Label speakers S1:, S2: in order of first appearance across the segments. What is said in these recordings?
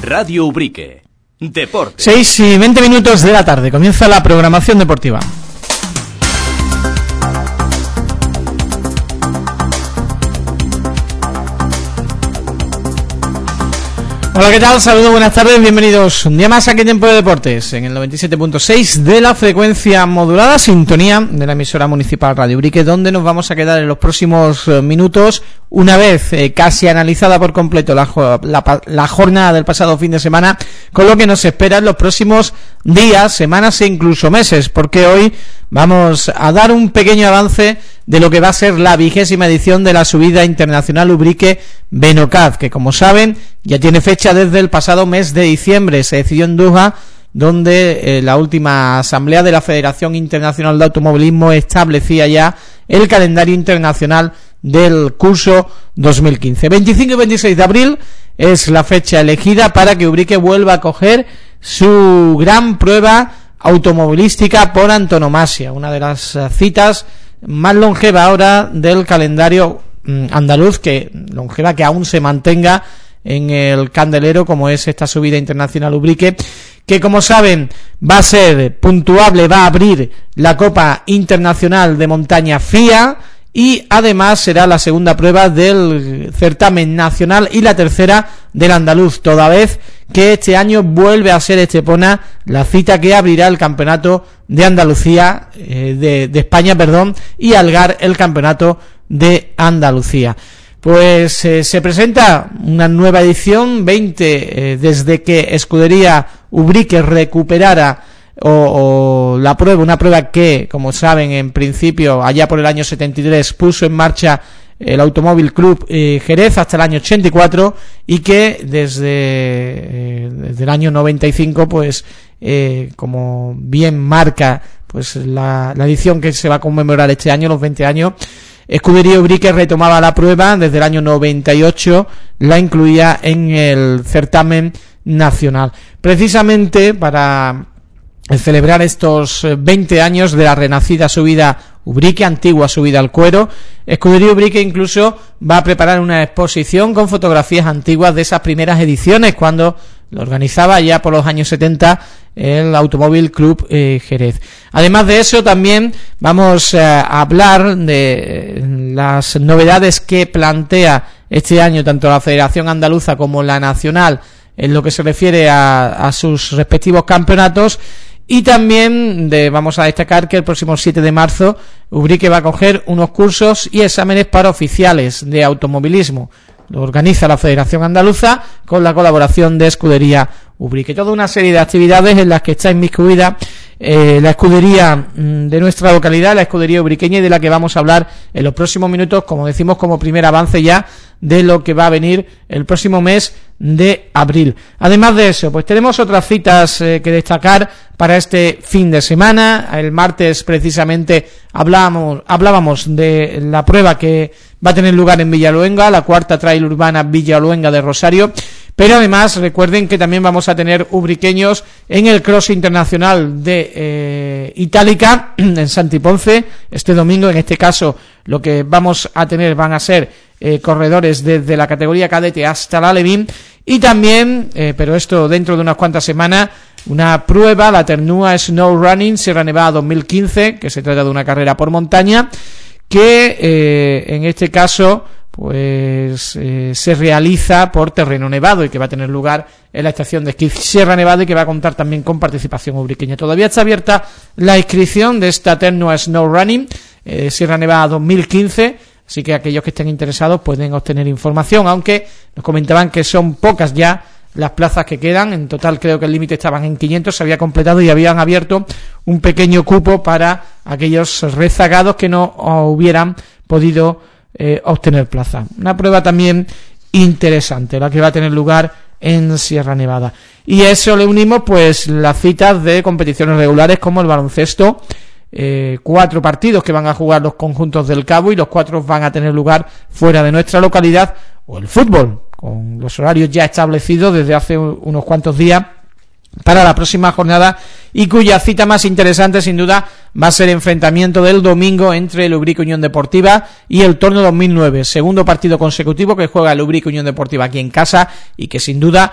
S1: Radio Ubrique. Deporte.
S2: 6:20 de la tarde. Comienza la programación deportiva. Hola, ¿qué tal? Saludos, buenas tardes, bienvenidos un día más aquí en Tiempo de Deportes, en el 97.6 de la frecuencia modulada, sintonía de la emisora municipal Radio Ubrique, donde nos vamos a quedar en los próximos minutos, una vez casi analizada por completo la jornada del pasado fin de semana, con lo que nos espera en los próximos días, semanas e incluso meses, porque hoy vamos a dar un pequeño avance de lo que va a ser la 20ª edición de la subida internacional Ubrique Benocaz, que como saben ya tiene fecha desde el pasado mes de diciembre. Se decidió en Doha, donde la última asamblea de la Federación Internacional de Automovilismo establecía ya el calendario internacional del curso 2015. 25 y 26 de abril es la fecha elegida para que Ubrique vuelva a coger su gran prueba automovilística por antonomasia, una de las citas más longeva ahora del calendario andaluz, que longeva que aún se mantenga en el candelero, como es esta subida internacional Ubrique, que como saben va a ser puntuable, va a abrir la Copa Internacional de Montaña FIA y además será la segunda prueba del certamen nacional y la tercera del andaluz, toda vez que este año vuelve a ser Estepona la cita que abrirá el campeonato de Andalucía, de España, y Algar el campeonato de Andalucía. Pues se presenta una nueva edición, 20 desde que Escudería Ubrique recuperara la prueba, una prueba que, como saben, en principio allá por el año 73 puso en marcha el Automóvil Club Jerez hasta el año 84, y que desde el año 95 pues como bien marca pues la edición que se va a conmemorar este año, los 20 años, Escudería Ubrique retomaba la prueba. Desde el año 98 la incluía en el certamen nacional, precisamente para celebrar estos 20 años de la renacida subida Ubrique, antigua subida al cuero. Escudería Ubrique incluso va a preparar una exposición con fotografías antiguas de esas primeras ediciones, cuando lo organizaba ya por los años 70 el Automóvil Club Jerez. Además de eso, también vamos a hablar de las novedades que plantea este año tanto la Federación Andaluza como la Nacional en lo que se refiere a sus respectivos campeonatos. Y también vamos a destacar que el próximo 7 de marzo Ubrique va a coger unos cursos y exámenes para oficiales de automovilismo. Lo organiza la Federación Andaluza con la colaboración de Escudería Ubrique. Toda una serie de actividades en las que está inmiscuida la escudería de nuestra localidad, la escudería ubriqueña, y de la que vamos a hablar en los próximos minutos, como decimos, como primer avance ya de lo que va a venir el próximo mes de abril. Además de eso, pues tenemos otras citas que destacar para este fin de semana. El martes precisamente hablábamos de la prueba que va a tener lugar en Villaluenga, la cuarta trail urbana Villaluenga de Rosario. Pero además recuerden que también vamos a tener ubriqueños en el Cross Internacional de Itálica en Santiponce este domingo. En este caso lo que vamos a tener van a ser corredores desde la categoría cadete hasta la Alevín, y también, pero esto dentro de unas cuantas semanas, una prueba, la Ternúa Snow Running Sierra Nevada 2015, que se trata de una carrera por montaña, que en este caso pues se realiza por terreno nevado y que va a tener lugar en la estación de esquí Sierra Nevada, y que va a contar también con participación ubriqueña. Todavía está abierta la inscripción de esta Ternua Snow Running Sierra Nevada 2015, así que aquellos que estén interesados pueden obtener información, aunque nos comentaban que son pocas ya las plazas que quedan. En total creo que el límite estaban en 500, se había completado y habían abierto un pequeño cupo para aquellos rezagados que no hubieran podido obtener plaza. Una prueba también interesante la que va a tener lugar en Sierra Nevada, y a eso le unimos pues las citas de competiciones regulares como el baloncesto, 4 partidos que van a jugar los conjuntos del Cabo, y los 4 van a tener lugar fuera de nuestra localidad, o el fútbol con los horarios ya establecidos desde hace unos cuantos días para la próxima jornada, y cuya cita más interesante sin duda va a ser el enfrentamiento del domingo entre el Ubrique Unión Deportiva y el Torno 2009, segundo partido consecutivo que juega el Ubrique Unión Deportiva aquí en casa, y que sin duda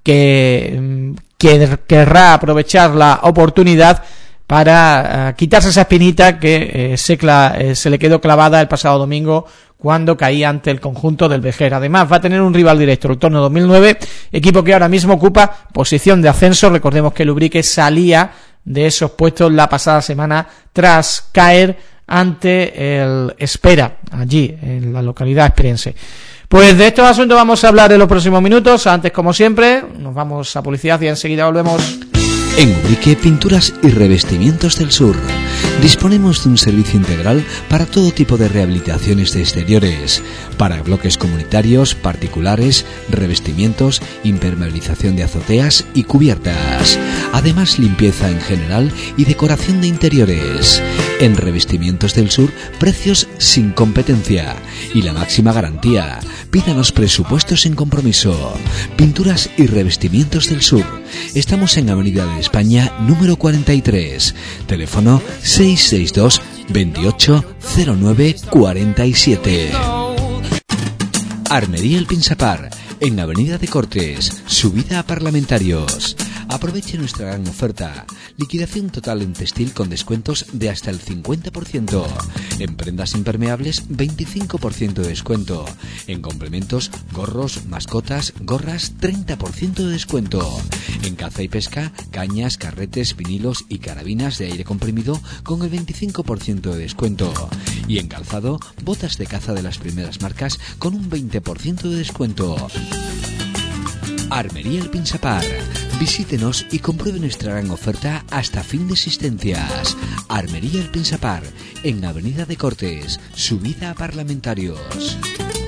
S2: que querrá aprovechar la oportunidad para quitarse esa espinita que se le quedó clavada el pasado domingo cuando caía ante el conjunto del Vejer. Además va a tener un rival directo, el Torno 2009, equipo que ahora mismo ocupa posición de ascenso. Recordemos que el Ubrique salía de esos puestos la pasada semana tras caer ante el Espera, allí en la localidad esperiense. Pues de estos asuntos vamos a hablar en los próximos minutos. Antes, como siempre, nos vamos a publicidad y enseguida volvemos.
S3: En Ubrique Pinturas y Revestimientos del Sur disponemos de un servicio integral para todo tipo de rehabilitaciones de exteriores, para bloques comunitarios, particulares, revestimientos, impermeabilización de azoteas y cubiertas. Además, limpieza en general y decoración de interiores. En Revestimientos del Sur, precios sin competencia y la máxima garantía. Pídanos presupuestos sin compromiso. Pinturas y Revestimientos del Sur. Estamos en Avenida de España, número 43. Teléfono 662 28 09 47. Armería El Pinsapar, en Avenida de Cortes, subida a Parlamentarios. Aproveche nuestra gran oferta. Liquidación total en textil con descuentos de hasta el 50%. En prendas impermeables, 25% de descuento. En complementos, gorros, mascotas, gorras, 30% de descuento. En caza y pesca, cañas, carretes, vinilos y carabinas de aire comprimido con el 25% de descuento. Y en calzado, botas de caza de las primeras marcas con un 20% de descuento. Armería El Pinsapar. Visítenos y compruebe nuestra gran oferta hasta fin de existencias. Armería El Pinsapar, en Avenida de Cortes, subida a Parlamentarios.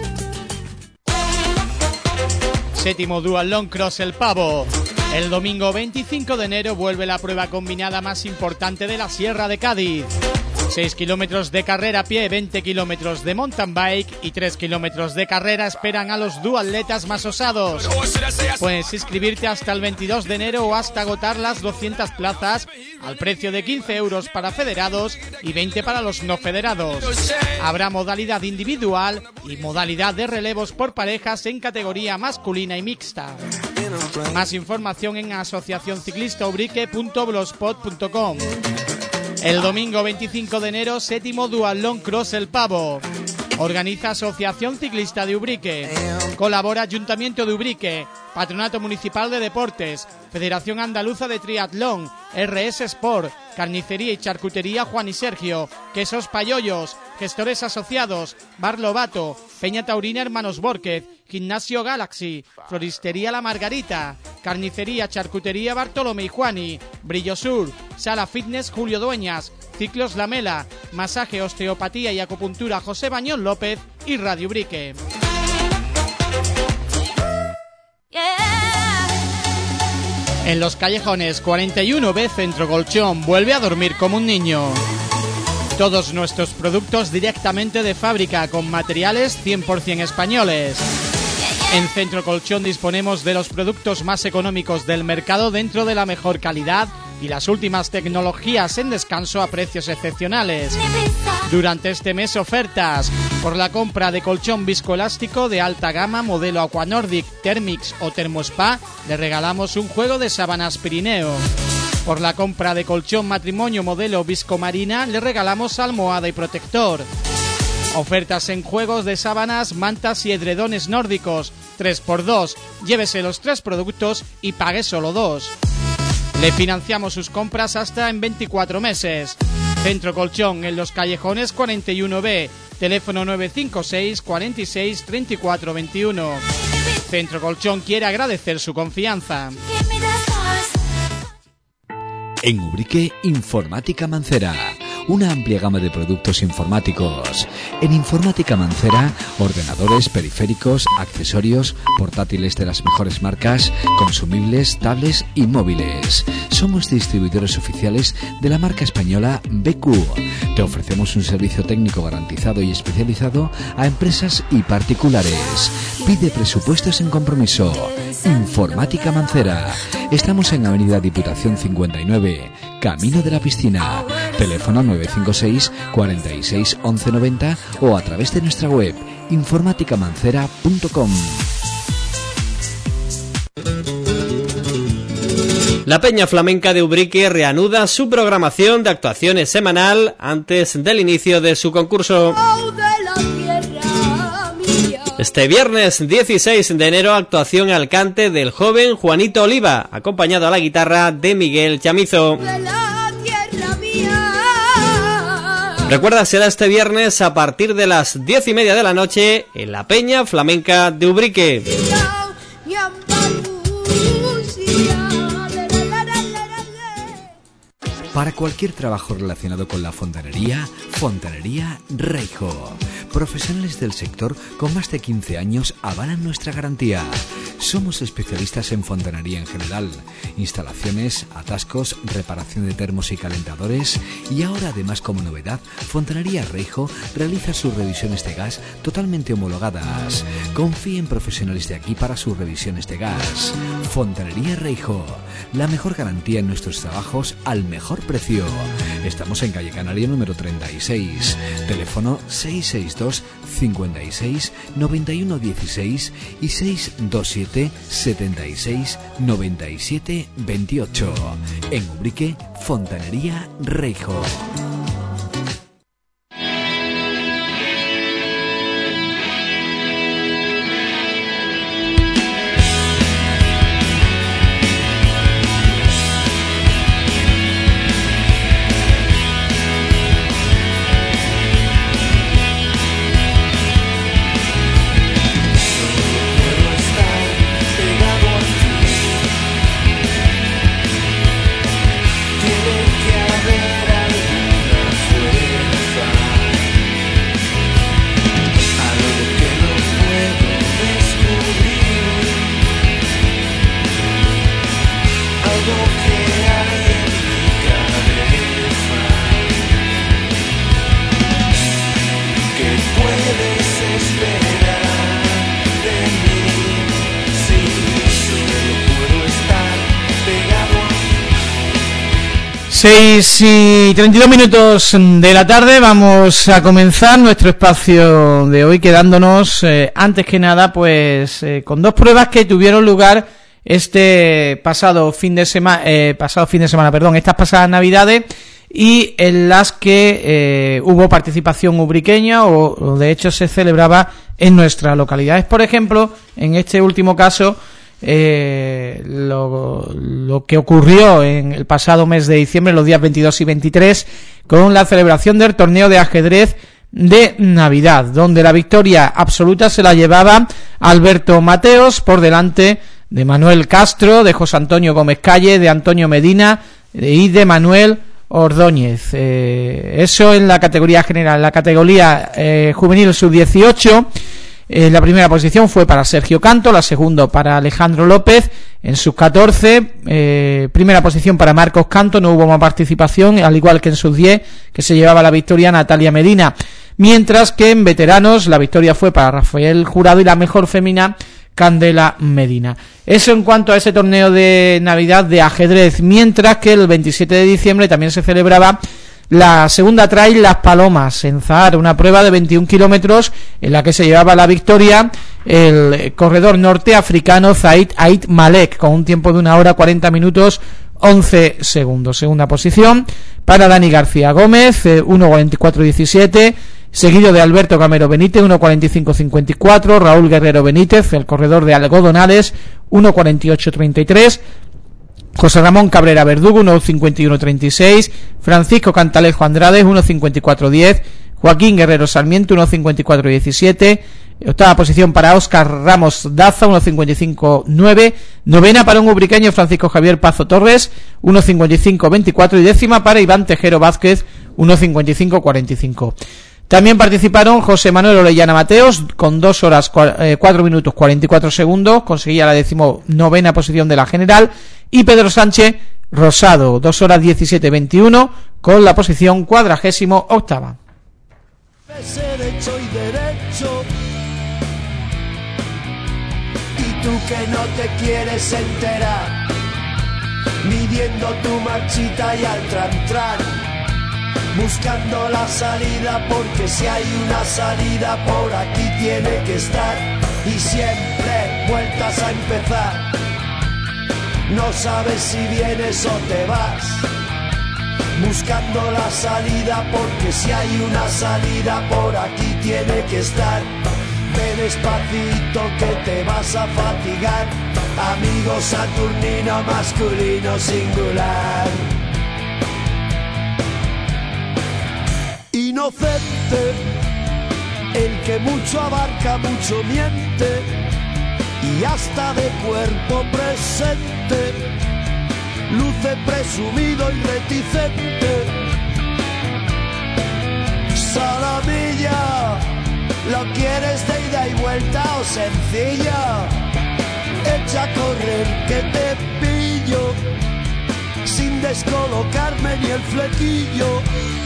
S2: Séptimo Dual Long Cross El Pavo. El domingo 25 de enero vuelve la prueba combinada más importante de la Sierra de Cádiz. 6 kilómetros de carrera a pie, 20 kilómetros de mountain bike y 3 kilómetros de carrera esperan a los duatletas más osados. Puedes inscribirte hasta el 22 de enero o hasta agotar las 200 plazas al precio de 15 euros para federados y 20 para los no federados. Habrá modalidad individual y modalidad de relevos por parejas en categoría masculina y mixta. Más información en asociacionciclistaubrique.blogspot.com. El domingo 25 de enero, séptimo Dual Long Cross El Pavo. Organiza Asociación Ciclista de Ubrique. Colabora Ayuntamiento de Ubrique, Patronato Municipal de Deportes, Federación Andaluza de Triatlón, RS Sport, Carnicería y Charcutería Juan y Sergio, Quesos Payollos, Gestores Asociados, Bar Lobato, Peña Taurina Hermanos Bórquez, Gimnasio Galaxy, Floristería La Margarita, Carnicería, Charcutería Bartolomé y Juani, Brillo Sur, Sala Fitness Julio Dueñas, Ciclos Lamela, Masaje, Osteopatía y Acupuntura José Bañón López y Radio Ubrique. En Los Callejones 41B Centro Colchón vuelve a dormir como un niño. Todos nuestros productos directamente de fábrica con materiales 100% españoles. En Centro Colchón disponemos de los productos más económicos del mercado dentro de la mejor calidad y las últimas tecnologías en descanso a precios excepcionales. Durante este mes ofertas. Por la compra de colchón viscoelástico de alta gama modelo Aquanordic, Thermix o Thermospa le regalamos un juego de sábanas Pirineo. Por la compra de colchón matrimonio modelo Viscomarina le regalamos almohada y protector. Ofertas en juegos de sábanas, mantas y edredones nórdicos 3x2. Llévese los 3 productos y pague solo 2. Le financiamos sus compras hasta en 24 meses. Centro Colchón en Los Callejones 41B. Teléfono 956 46 34 21. Centro Colchón quiere agradecer su confianza.
S3: En Ubrique, Informática Mancera. Una amplia gama de productos informáticos. En Informática Mancera, ordenadores, periféricos, accesorios, portátiles de las mejores marcas, consumibles, tablets y móviles. Somos distribuidores oficiales de la marca española BQ. Te ofrecemos un servicio técnico garantizado y especializado a empresas y particulares. Pide presupuestos sin compromiso. Informática Mancera. Estamos en Avenida Diputación 59, Camino de la Piscina. Teléfono 956 46 11 90 o a través de nuestra web informaticamancera.com.
S4: La Peña Flamenca de Ubrique reanuda su programación de actuaciones semanal antes del inicio de su concurso. Este viernes 16 de enero, actuación al cante del joven Juanito Oliva, acompañado a la guitarra de Miguel Chamizo. Recuerda, será este viernes a partir de las 10:30 de la noche en la Peña Flamenca de Ubrique.
S3: Para cualquier trabajo relacionado con la fontanería, Fontanería Reijo. Profesionales del sector con más de 15 años avalan nuestra garantía. Somos especialistas en fontanería en general, instalaciones, atascos, reparación de termos y calentadores, y ahora además como novedad, Fontanería Reijo realiza sus revisiones de gas totalmente homologadas. Confíe en profesionales de aquí para sus revisiones de gas. Fontanería Reijo, la mejor garantía en nuestros trabajos al mejor precio. Estamos en calle Canaria número 36, teléfono 662 56 91 16 y 627 76 97 28. En Ubrique, Fontanería Reijo.
S2: Seis y 32 minutos de la tarde, vamos a comenzar nuestro espacio de hoy quedándonos antes que nada pues con dos pruebas que tuvieron lugar este pasado fin de semana, estas pasadas Navidades, y en las que hubo participación ubriqueña o de hecho se celebraba en nuestras localidades. Por ejemplo, en este último caso, lo que ocurrió en el pasado mes de diciembre, los días 22 y 23, con la celebración del torneo de ajedrez de Navidad, donde la victoria absoluta se la llevaba Alberto Mateos por delante de Manuel Castro, de José Antonio Gómez Calle, de Antonio Medina y de Manuel Ordóñez. Eso en la categoría general. En la categoría juvenil sub-18, la primera posición fue para Sergio Canto, la segunda para Alejandro López. En sub-14, primera posición para Marcos Canto, no hubo más participación, al igual que en sub-10, que se llevaba la victoria Natalia Medina. Mientras que en veteranos la victoria fue para Rafael Jurado y la mejor fémina Candela Medina. Eso en cuanto a ese torneo de Navidad de ajedrez, mientras que el 27 de diciembre también se celebraba la segunda trail Las Palomas en Zahar, una prueba de 21 kilómetros en la que se llevaba la victoria el corredor norteafricano Zaid Ait Malek con un tiempo de 1 hora 40 minutos 11 segundos. Segunda posición para Dani García Gómez, 1:44:17, seguido de Alberto Camero Benítez, 1:45:54, Raúl Guerrero Benítez, el corredor de Algodonales, 1:48:33, José Ramón Cabrera Verdugo, 1:51:36, Francisco Cantalejo Andrade, 1:54:10, Joaquín Guerrero Sarmiento, 1:54:17, octava posición para Óscar Ramos Daza, 1:55:9, novena para un ubriqueño Francisco Javier Pazo Torres, 1:55:24, y décima para Iván Tejero Vázquez, 1:55:45. También participaron José Manuel Orellana Mateos con 2 horas 4 minutos 44 segundos, conseguía la 19ª posición de la general, y Pedro Sánchez Rosado, 2 horas 17:21, con la posición 48ª.
S5: Derecho y derecho, y tú que no te quieres enterar, midiendo tu marchita y al tran, buscando la salida, porque si hay una salida por aquí tiene que estar, y siempre vueltas a empezar. No sabes si vienes o te vas, buscando la salida, porque si hay una salida por aquí tiene que estar. Ve despacito que te vas a fatigar, amigo saturnino masculino singular. Inocente, el que mucho abarca, mucho miente, y hasta de cuerpo presente luce presumido y reticente. Salamilla, ¿lo quieres de ida y vuelta o sencilla? Echa a correr que te pillo, sin descolocarme ni el flequillo.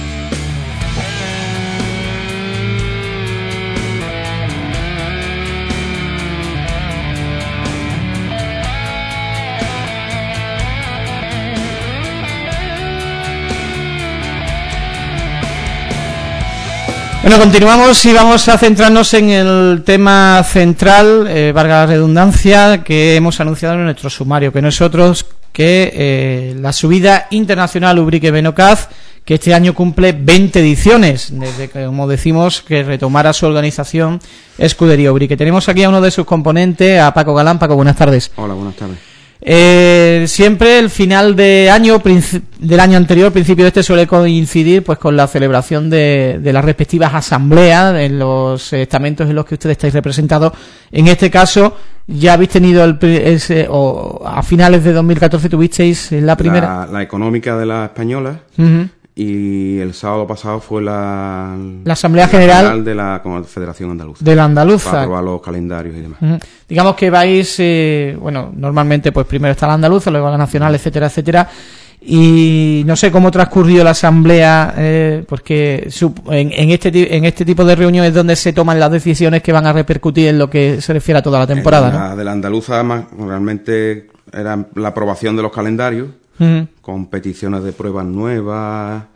S2: Bueno, continuamos y vamos a centrarnos en el tema central, valga la redundancia, que hemos anunciado en nuestro sumario, que no es otro que la subida internacional Ubrique-Benocaz, que este año cumple 20 ediciones, desde que, como decimos, que retomara su organización Escudería Ubrique. Tenemos aquí a uno de sus componentes, a Paco Galán. Paco, buenas tardes.
S6: Hola, buenas tardes.
S2: Siempre el final de año del año anterior, principio de este, suele coincidir pues con la celebración de las respectivas asambleas en los estamentos en los que ustedes estáis representados. En este caso, ya habéis tenido a finales de 2014 tuvisteis la primera,
S6: la económica de la española.
S2: Uh-huh.
S6: Y el sábado pasado fue la
S2: Asamblea General
S6: de la Federación Andaluza.
S2: De la Andaluza.
S6: Para aprobar los calendarios y demás.
S2: Uh-huh. Digamos que vais, normalmente pues primero está la Andaluza, luego la Nacional, etcétera, etcétera. Y no sé cómo transcurrió la Asamblea, porque en este tipo de reuniones es donde se toman las decisiones que van a repercutir en lo que se refiere a toda la temporada, ¿no?
S6: De la Andaluza, realmente era la aprobación de los calendarios. Uh-huh. Con peticiones de pruebas nuevas,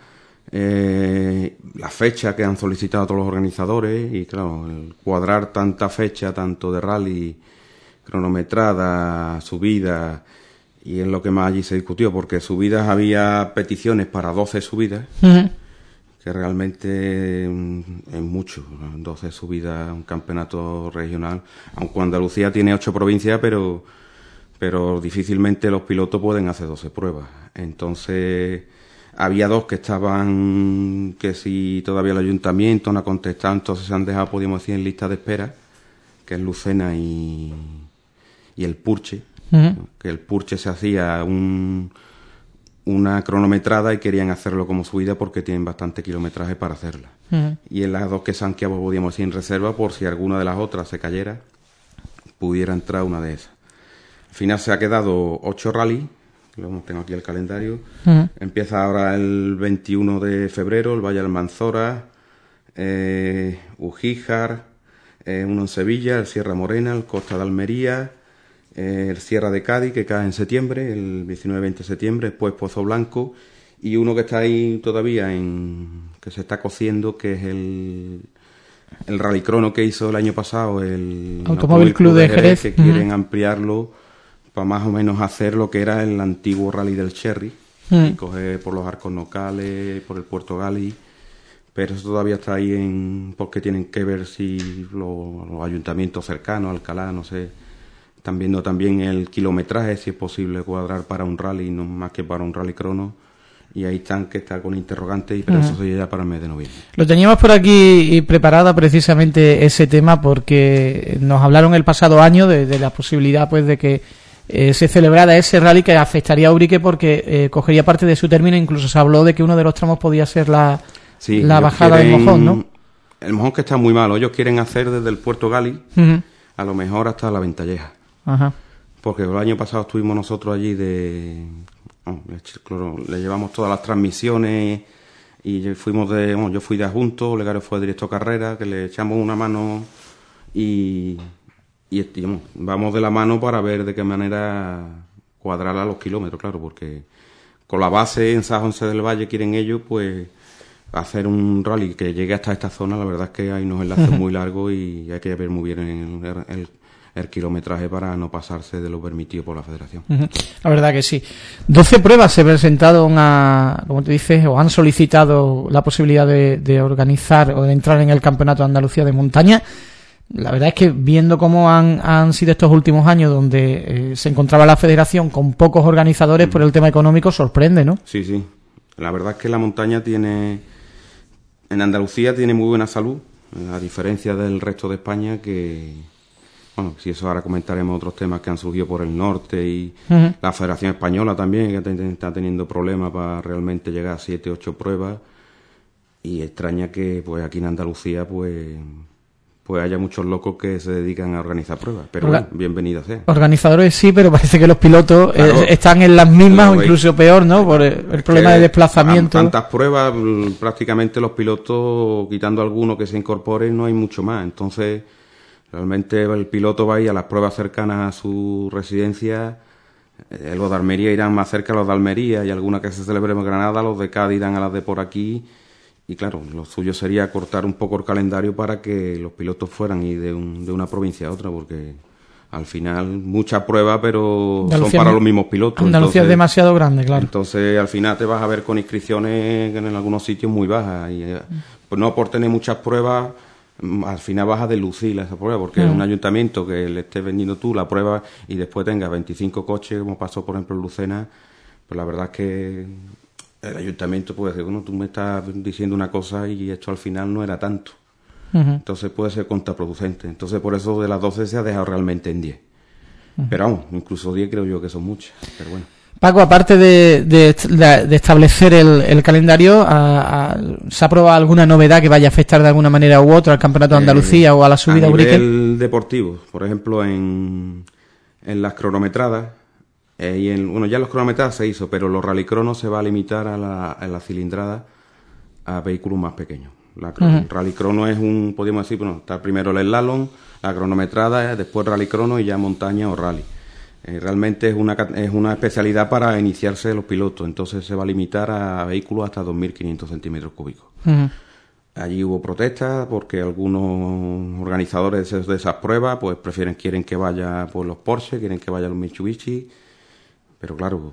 S6: la fecha que han solicitado todos los organizadores, y claro, el cuadrar tanta fecha, tanto de rally, cronometrada, subida, y es lo que más allí se discutió, porque subidas había peticiones para 12 subidas, uh-huh, que realmente es mucho, 12 subidas, un campeonato regional, aunque Andalucía tiene 8 provincias, pero difícilmente los pilotos pueden hacer 12 pruebas. Entonces, había 2 que estaban, que si todavía el ayuntamiento no ha contestado, entonces se han dejado, podríamos decir, en lista de espera, que es Lucena y el Purche. Uh-huh. Que el Purche se hacía una cronometrada y querían hacerlo como subida porque tienen bastante kilometraje para hacerla. Uh-huh. Y en las 2 que se han quedado, podríamos decir, en reserva, por si alguna de las otras se cayera, pudiera entrar una de esas. Al final se ha quedado 8 rally, tengo aquí el calendario. Uh-huh. Empieza ahora el 21 de febrero, el Valle Almanzora, Ujíjar, uno en Sevilla, el Sierra Morena, el Costa de Almería, el Sierra de Cádiz, que cae en septiembre, el 19-20 de septiembre, después Pozo Blanco, y uno que está ahí todavía, que se está cociendo, que es el rallycrono que hizo el año pasado, el
S2: Automóvil Club de Jerez,
S6: que quieren ampliarlo para más o menos hacer lo que era el antiguo rally del Cherry, y coger por los arcos nocales, por el Puerto Gali, pero eso todavía está ahí porque tienen que ver si los ayuntamientos cercanos, Alcalá, no sé, están viendo también el kilometraje, si es posible cuadrar para un rally, no más que para un rally crono, y ahí están, que está con interrogantes, pero eso sería ya para el mes de noviembre.
S2: Lo teníamos por aquí preparada precisamente ese tema, porque nos hablaron el pasado año de la posibilidad pues de que se celebrara ese rally que afectaría a Ubrique porque cogería parte de su término. Incluso se habló de que uno de los tramos podía ser la bajada del Mojón, ¿no?
S6: El Mojón, que está muy malo. Ellos quieren hacer desde el Puerto Gali, uh-huh, a lo mejor hasta la Ventalleja. Uh-huh. Porque el año pasado estuvimos nosotros allí le llevamos todas las transmisiones y yo fui de adjunto, Olegario fue directo de carrera, que le echamos una mano y vamos de la mano para ver de qué manera cuadrar a los kilómetros, claro, porque con la base en San José del Valle quieren ellos pues hacer un rally que llegue hasta esta zona. La verdad es que hay unos enlaces muy largos y hay que ver muy bien el kilometraje para no pasarse de lo permitido por la federación.
S2: La verdad que sí. 12 pruebas se presentaron como te dices, o han solicitado la posibilidad de organizar o de entrar en el Campeonato de Andalucía de montaña. La verdad es que viendo cómo han sido estos últimos años donde se encontraba la federación con pocos organizadores por el tema económico, sorprende, ¿no?
S6: Sí, sí. La verdad es que la montaña en Andalucía tiene muy buena salud, a diferencia del resto de España, que, bueno, si eso ahora comentaremos otros temas que han surgido por el norte y la Federación Española también, que está teniendo problemas para realmente llegar a 7, 8 pruebas, y extraña que pues aquí en Andalucía pues haya muchos locos que se dedican a organizar pruebas, pero bueno, bienvenido sea.
S2: Organizadores sí, pero parece que los pilotos están en las mismas o incluso peor, ¿no? Por el problema de desplazamiento.
S6: Tantas pruebas, prácticamente los pilotos, quitando algunos que se incorporen, no hay mucho más. Entonces, realmente el piloto va a ir a las pruebas cercanas a su residencia. Los de Almería irán más cerca a los de Almería y alguna que se celebre en Granada, los de Cádiz irán a las de por aquí. Y claro, lo suyo sería cortar un poco el calendario para que los pilotos fueran y de una provincia a otra, porque al final muchas pruebas, pero Andalucía son para los mismos pilotos.
S2: Andalucía es demasiado grande, claro.
S6: Entonces al final te vas a ver con inscripciones en algunos sitios muy bajas. Y pues no por tener muchas pruebas, al final vas a delucir esa prueba, porque un ayuntamiento que le estés vendiendo tú la prueba y después tengas 25 coches, como pasó por ejemplo en Lucena, pues la verdad es que el ayuntamiento puede decir, bueno, tú me estás diciendo una cosa y esto al final no era tanto. Entonces puede ser contraproducente. Entonces por eso de las 12 se ha dejado realmente en 10. Pero vamos, incluso 10 creo yo que son muchas. Pero bueno.
S2: Paco, aparte de establecer el calendario, ¿se ha aprobado alguna novedad que vaya a afectar de alguna manera u otra al Campeonato de Andalucía o a la subida a Ubrique?
S6: A nivel deportivo, por ejemplo, en las cronometradas, ya los cronometradas se hizo, pero los rallycronos se va a limitar a la cilindrada a vehículos más pequeños. El rallycrono es podríamos decir, bueno, está primero el slalom, la cronometrada, después rallycrono y ya montaña o rally. Realmente es una especialidad para iniciarse los pilotos, entonces se va a limitar a vehículos hasta 2.500 centímetros cúbicos. Allí hubo protestas porque algunos organizadores de esas pruebas pues quieren que vaya por los Porsche, quieren que vaya los Mitsubishi. Pero claro,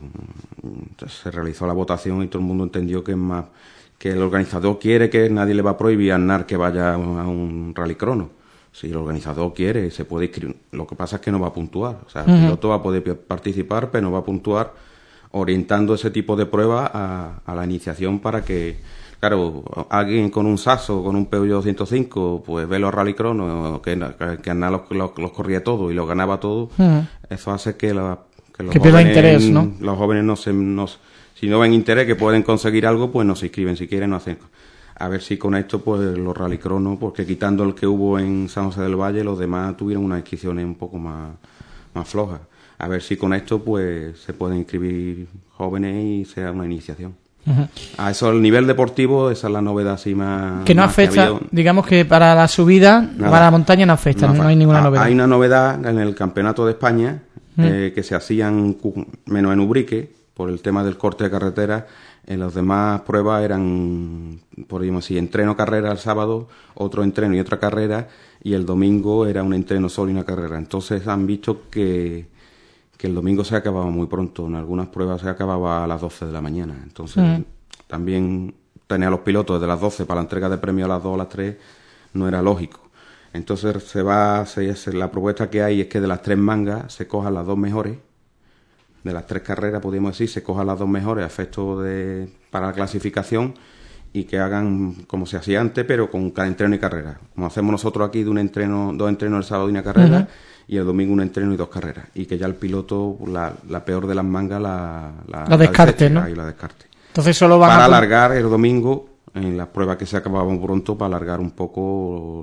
S6: se realizó la votación y todo el mundo entendió que el organizador quiere, que nadie le va a prohibir a NAR que vaya a un rallycrono. Si el organizador quiere, se puede inscribir. Lo que pasa es que no va a puntuar. O sea, el piloto va a poder participar, pero no va a puntuar, orientando ese tipo de pruebas a la iniciación para que, claro, alguien con un Sasso, con un Peugeot 205, pues ve los rallycronos, que NAR los corría todo y los ganaba todo. Eso hace que los
S2: pierda interés, ¿no?
S6: Los jóvenes si no ven interés que pueden conseguir algo, pues no se inscriben, si quieren no hacen. A ver si con esto pues los rallycronos, porque quitando el que hubo en San José del Valle, los demás tuvieron unas inscripciones un poco más flojas. A ver si con esto pues se pueden inscribir jóvenes y sea una iniciación. A eso, el nivel deportivo, esa es la novedad así más...
S2: Que no
S6: más
S2: afecta, digamos que para la subida, para la montaña no afecta, no hay ninguna novedad.
S6: Hay una novedad en el Campeonato de España, que se hacían menos en Ubrique, por el tema del corte de carretera. En las demás pruebas eran, podríamos decir, entreno carrera el sábado, otro entreno y otra carrera, y el domingo era un entreno solo y una carrera. Entonces han visto que el domingo se acababa muy pronto, en algunas pruebas se acababa a las 12 de la mañana. Entonces también tener a los pilotos de las 12 para la entrega de premios a las 2 o a las 3 no era lógico. Entonces la propuesta que hay es que de las 3 mangas se cojan las 2 mejores. De las 3 carreras, podríamos decir, se cojan las 2 mejores a efecto para la clasificación y que hagan como se hacía antes, pero con cada entreno y carrera. Como hacemos nosotros aquí, 2 entrenos el sábado y una carrera, y el domingo un entreno y 2 carreras. Y que ya el piloto, la peor de las mangas, la
S2: descarte, ¿no?
S6: Y la descarte.
S2: Entonces solo van
S6: para alargar el domingo, en las pruebas que se acababan pronto, para alargar un poco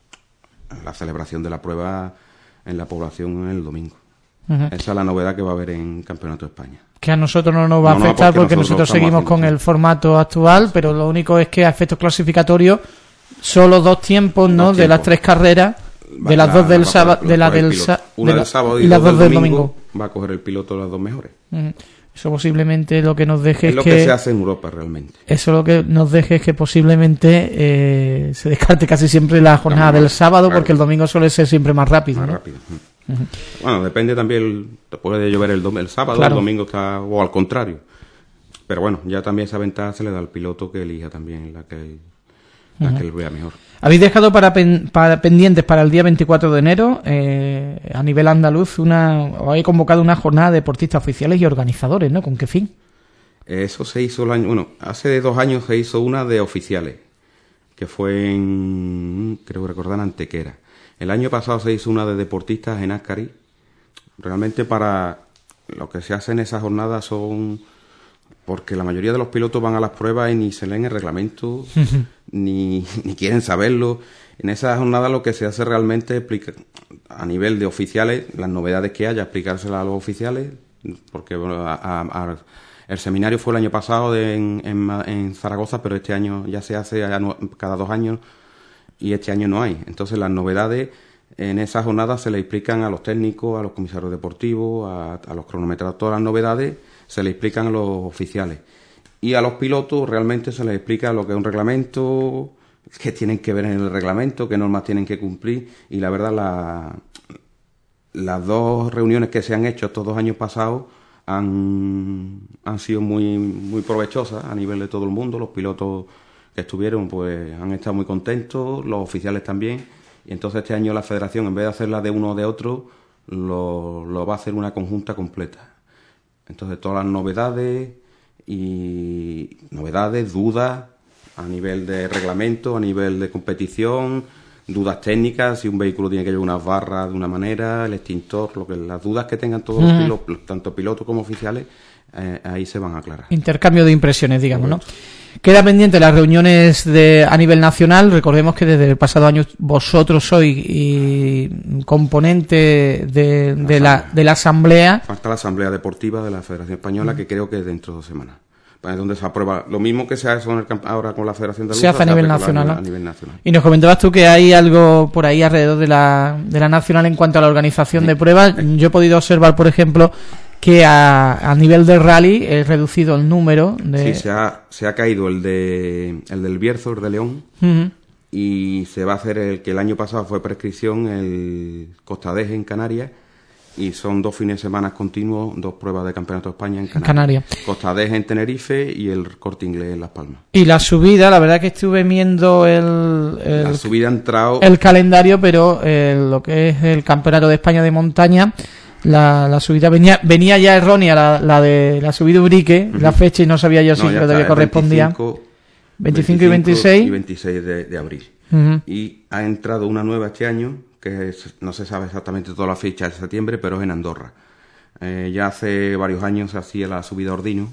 S6: la celebración de la prueba en la población en el domingo. Esa es la novedad que va a haber en Campeonato de España.
S2: Que a nosotros no nos va a afectar porque nosotros seguimos con el formato actual, pero lo único es que a efectos clasificatorios solo 2 tiempos, ¿no? De las 3 carreras, de las 2 del sábado, de la del sábado
S6: y las 2 del domingo, va a coger el piloto las 2 mejores.
S2: Eso posiblemente lo que nos deje
S6: es lo que se hace en Europa realmente.
S2: Eso lo que nos deje es que posiblemente se descarte casi siempre la jornada del sábado, claro, porque el domingo suele ser siempre más rápido.
S6: Más
S2: ¿no?
S6: rápido. Bueno, depende también, puede llover el sábado, claro. El domingo o al contrario. Pero bueno, ya también esa ventaja se le da al piloto que elija también la que él vea mejor.
S2: Habéis dejado para pendientes para el día 24 de enero, a nivel andaluz, os habéis convocado una jornada de deportistas oficiales y organizadores, ¿no? ¿Con qué fin?
S6: Eso se hizo hace 2 años se hizo una de oficiales, que fue creo recordar, Antequera. El año pasado se hizo una de deportistas en Ascari. Realmente para lo que se hace en esas jornadas son... Porque la mayoría de los pilotos van a las pruebas y ni se leen el reglamento, ni quieren saberlo. En esas jornadas lo que se hace realmente es explicar, a nivel de oficiales, las novedades que haya, explicárselas a los oficiales, porque el seminario fue el año pasado en Zaragoza, pero este año ya se hace cada 2 años y este año no hay. Entonces las novedades en esas jornadas se le explican a los técnicos, a los comisarios deportivos, a los cronometradores, todas las novedades se le explican a los oficiales. Y a los pilotos realmente se les explica lo que es un reglamento, qué tienen que ver en el reglamento, qué normas tienen que cumplir. Y la verdad, las 2 reuniones que se han hecho estos 2 años pasados han sido muy, muy provechosas a nivel de todo el mundo. Los pilotos que estuvieron pues han estado muy contentos, los oficiales también. Y entonces este año la federación, en vez de hacerla de uno o de otro, lo va a hacer una conjunta completa. Entonces todas las novedades, dudas a nivel de reglamento, a nivel de competición, dudas técnicas, si un vehículo tiene que llevar unas barras de una manera, el extintor, las dudas que tengan todos los pilotos, tanto pilotos como oficiales, ahí se van a aclarar. Intercambio de impresiones, digamos, ¿no?
S2: Queda pendiente las reuniones a nivel nacional. Recordemos que desde el pasado año vosotros sois componente de la asamblea.
S6: Falta la asamblea deportiva de la Federación Española, que creo que es dentro de 2 semanas. Es donde se aprueba lo mismo que se hace ahora con la Federación de Lucha,
S2: se hace a nivel nacional. Y nos comentabas tú que hay algo por ahí alrededor de la nacional en cuanto a la organización de pruebas. Yo he podido observar, por ejemplo, que a nivel de rally es reducido el número de...
S6: Sí, se ha caído el del Bierzo, el de León, y se va a hacer el que el año pasado fue prescripción, el Costadez en Canarias, y son 2 fines de semana continuos, 2 pruebas de Campeonato de España en Canarias. Costadez en Tenerife y el Corte Inglés en Las Palmas.
S2: Y la subida, la verdad que estuve viendo la
S6: subida ha entrado...
S2: el calendario, pero lo que es el Campeonato de España de montaña... La subida venía ya errónea, la de la subida Ubrique, la fecha, y no sabía yo si todavía correspondía. 25 y 26.
S6: Y 26 de abril. Y ha entrado una nueva este año, que no se sabe exactamente toda la fecha de septiembre, pero es en Andorra. Ya hace varios años se hacía la subida Ordino.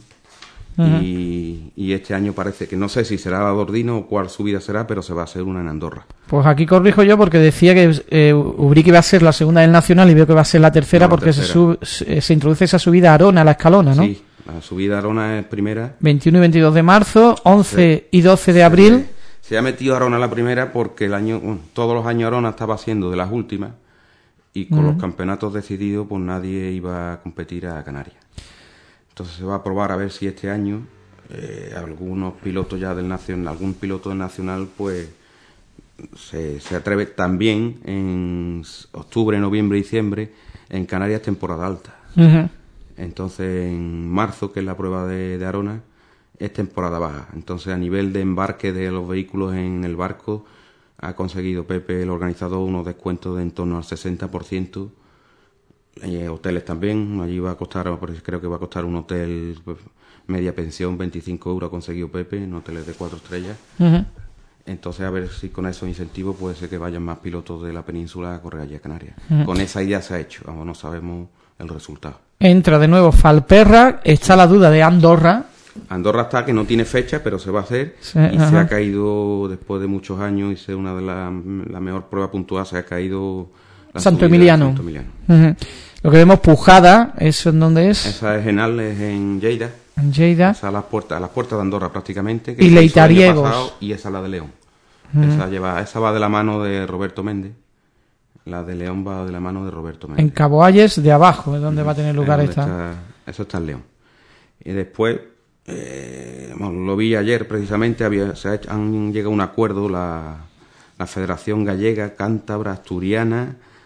S6: Y este año parece que no sé si será la de Ordino o cuál subida será, pero se va a hacer una en Andorra.
S2: Pues aquí corrijo yo, porque decía que Ubrique iba a ser la segunda del Nacional y veo que va a ser la tercera, porque se introduce esa subida a Arona, a la Escalona, ¿no?
S6: Sí, la subida a Arona es primera.
S2: 21 y 22 de marzo, 11 y 12 de abril.
S6: Se ha metido Arona la primera porque todos los años Arona estaba siendo de las últimas, y con los campeonatos decididos pues nadie iba a competir a Canarias. Entonces se va a probar a ver si este año algunos pilotos ya del Nacional, algún piloto del Nacional pues se atreve también en octubre, noviembre, diciembre en Canarias temporada alta. Entonces en marzo, que es la prueba de Arona, es temporada baja. Entonces a nivel de embarque de los vehículos en el barco ha conseguido Pepe, el organizador, unos descuentos de en torno al 60%. Hoteles también, allí va a costar, creo que va a costar un hotel media pensión, 25 euros ha conseguido Pepe, en hoteles de 4 estrellas. Entonces a ver si con esos incentivos puede ser que vayan más pilotos de la península a correr allí a Canarias. Con esa idea se ha hecho, vamos, no sabemos el resultado.
S2: Entra de nuevo Falperra, está la duda de Andorra.
S6: Andorra está, que no tiene fecha, pero se va a hacer, se ha caído después de muchos años, y ser una de la mejor prueba puntual, se ha caído
S2: Santo Emiliano. Lo que vemos Pujada, ¿eso en dónde es?
S6: Esa es en Lleida.
S2: En Lleida.
S6: Esa a las puertas de Andorra prácticamente.
S2: Que y Leitariegos.
S6: Y esa la de León. Esa va de la mano de Roberto Méndez. La de León va de la mano de Roberto Méndez.
S2: En Cabo Ayes de abajo es donde va a tener lugar esta.
S6: Eso está en León. Y después, lo vi ayer precisamente, han llegado a un acuerdo la Federación Gallega, Cántabra, Asturiana,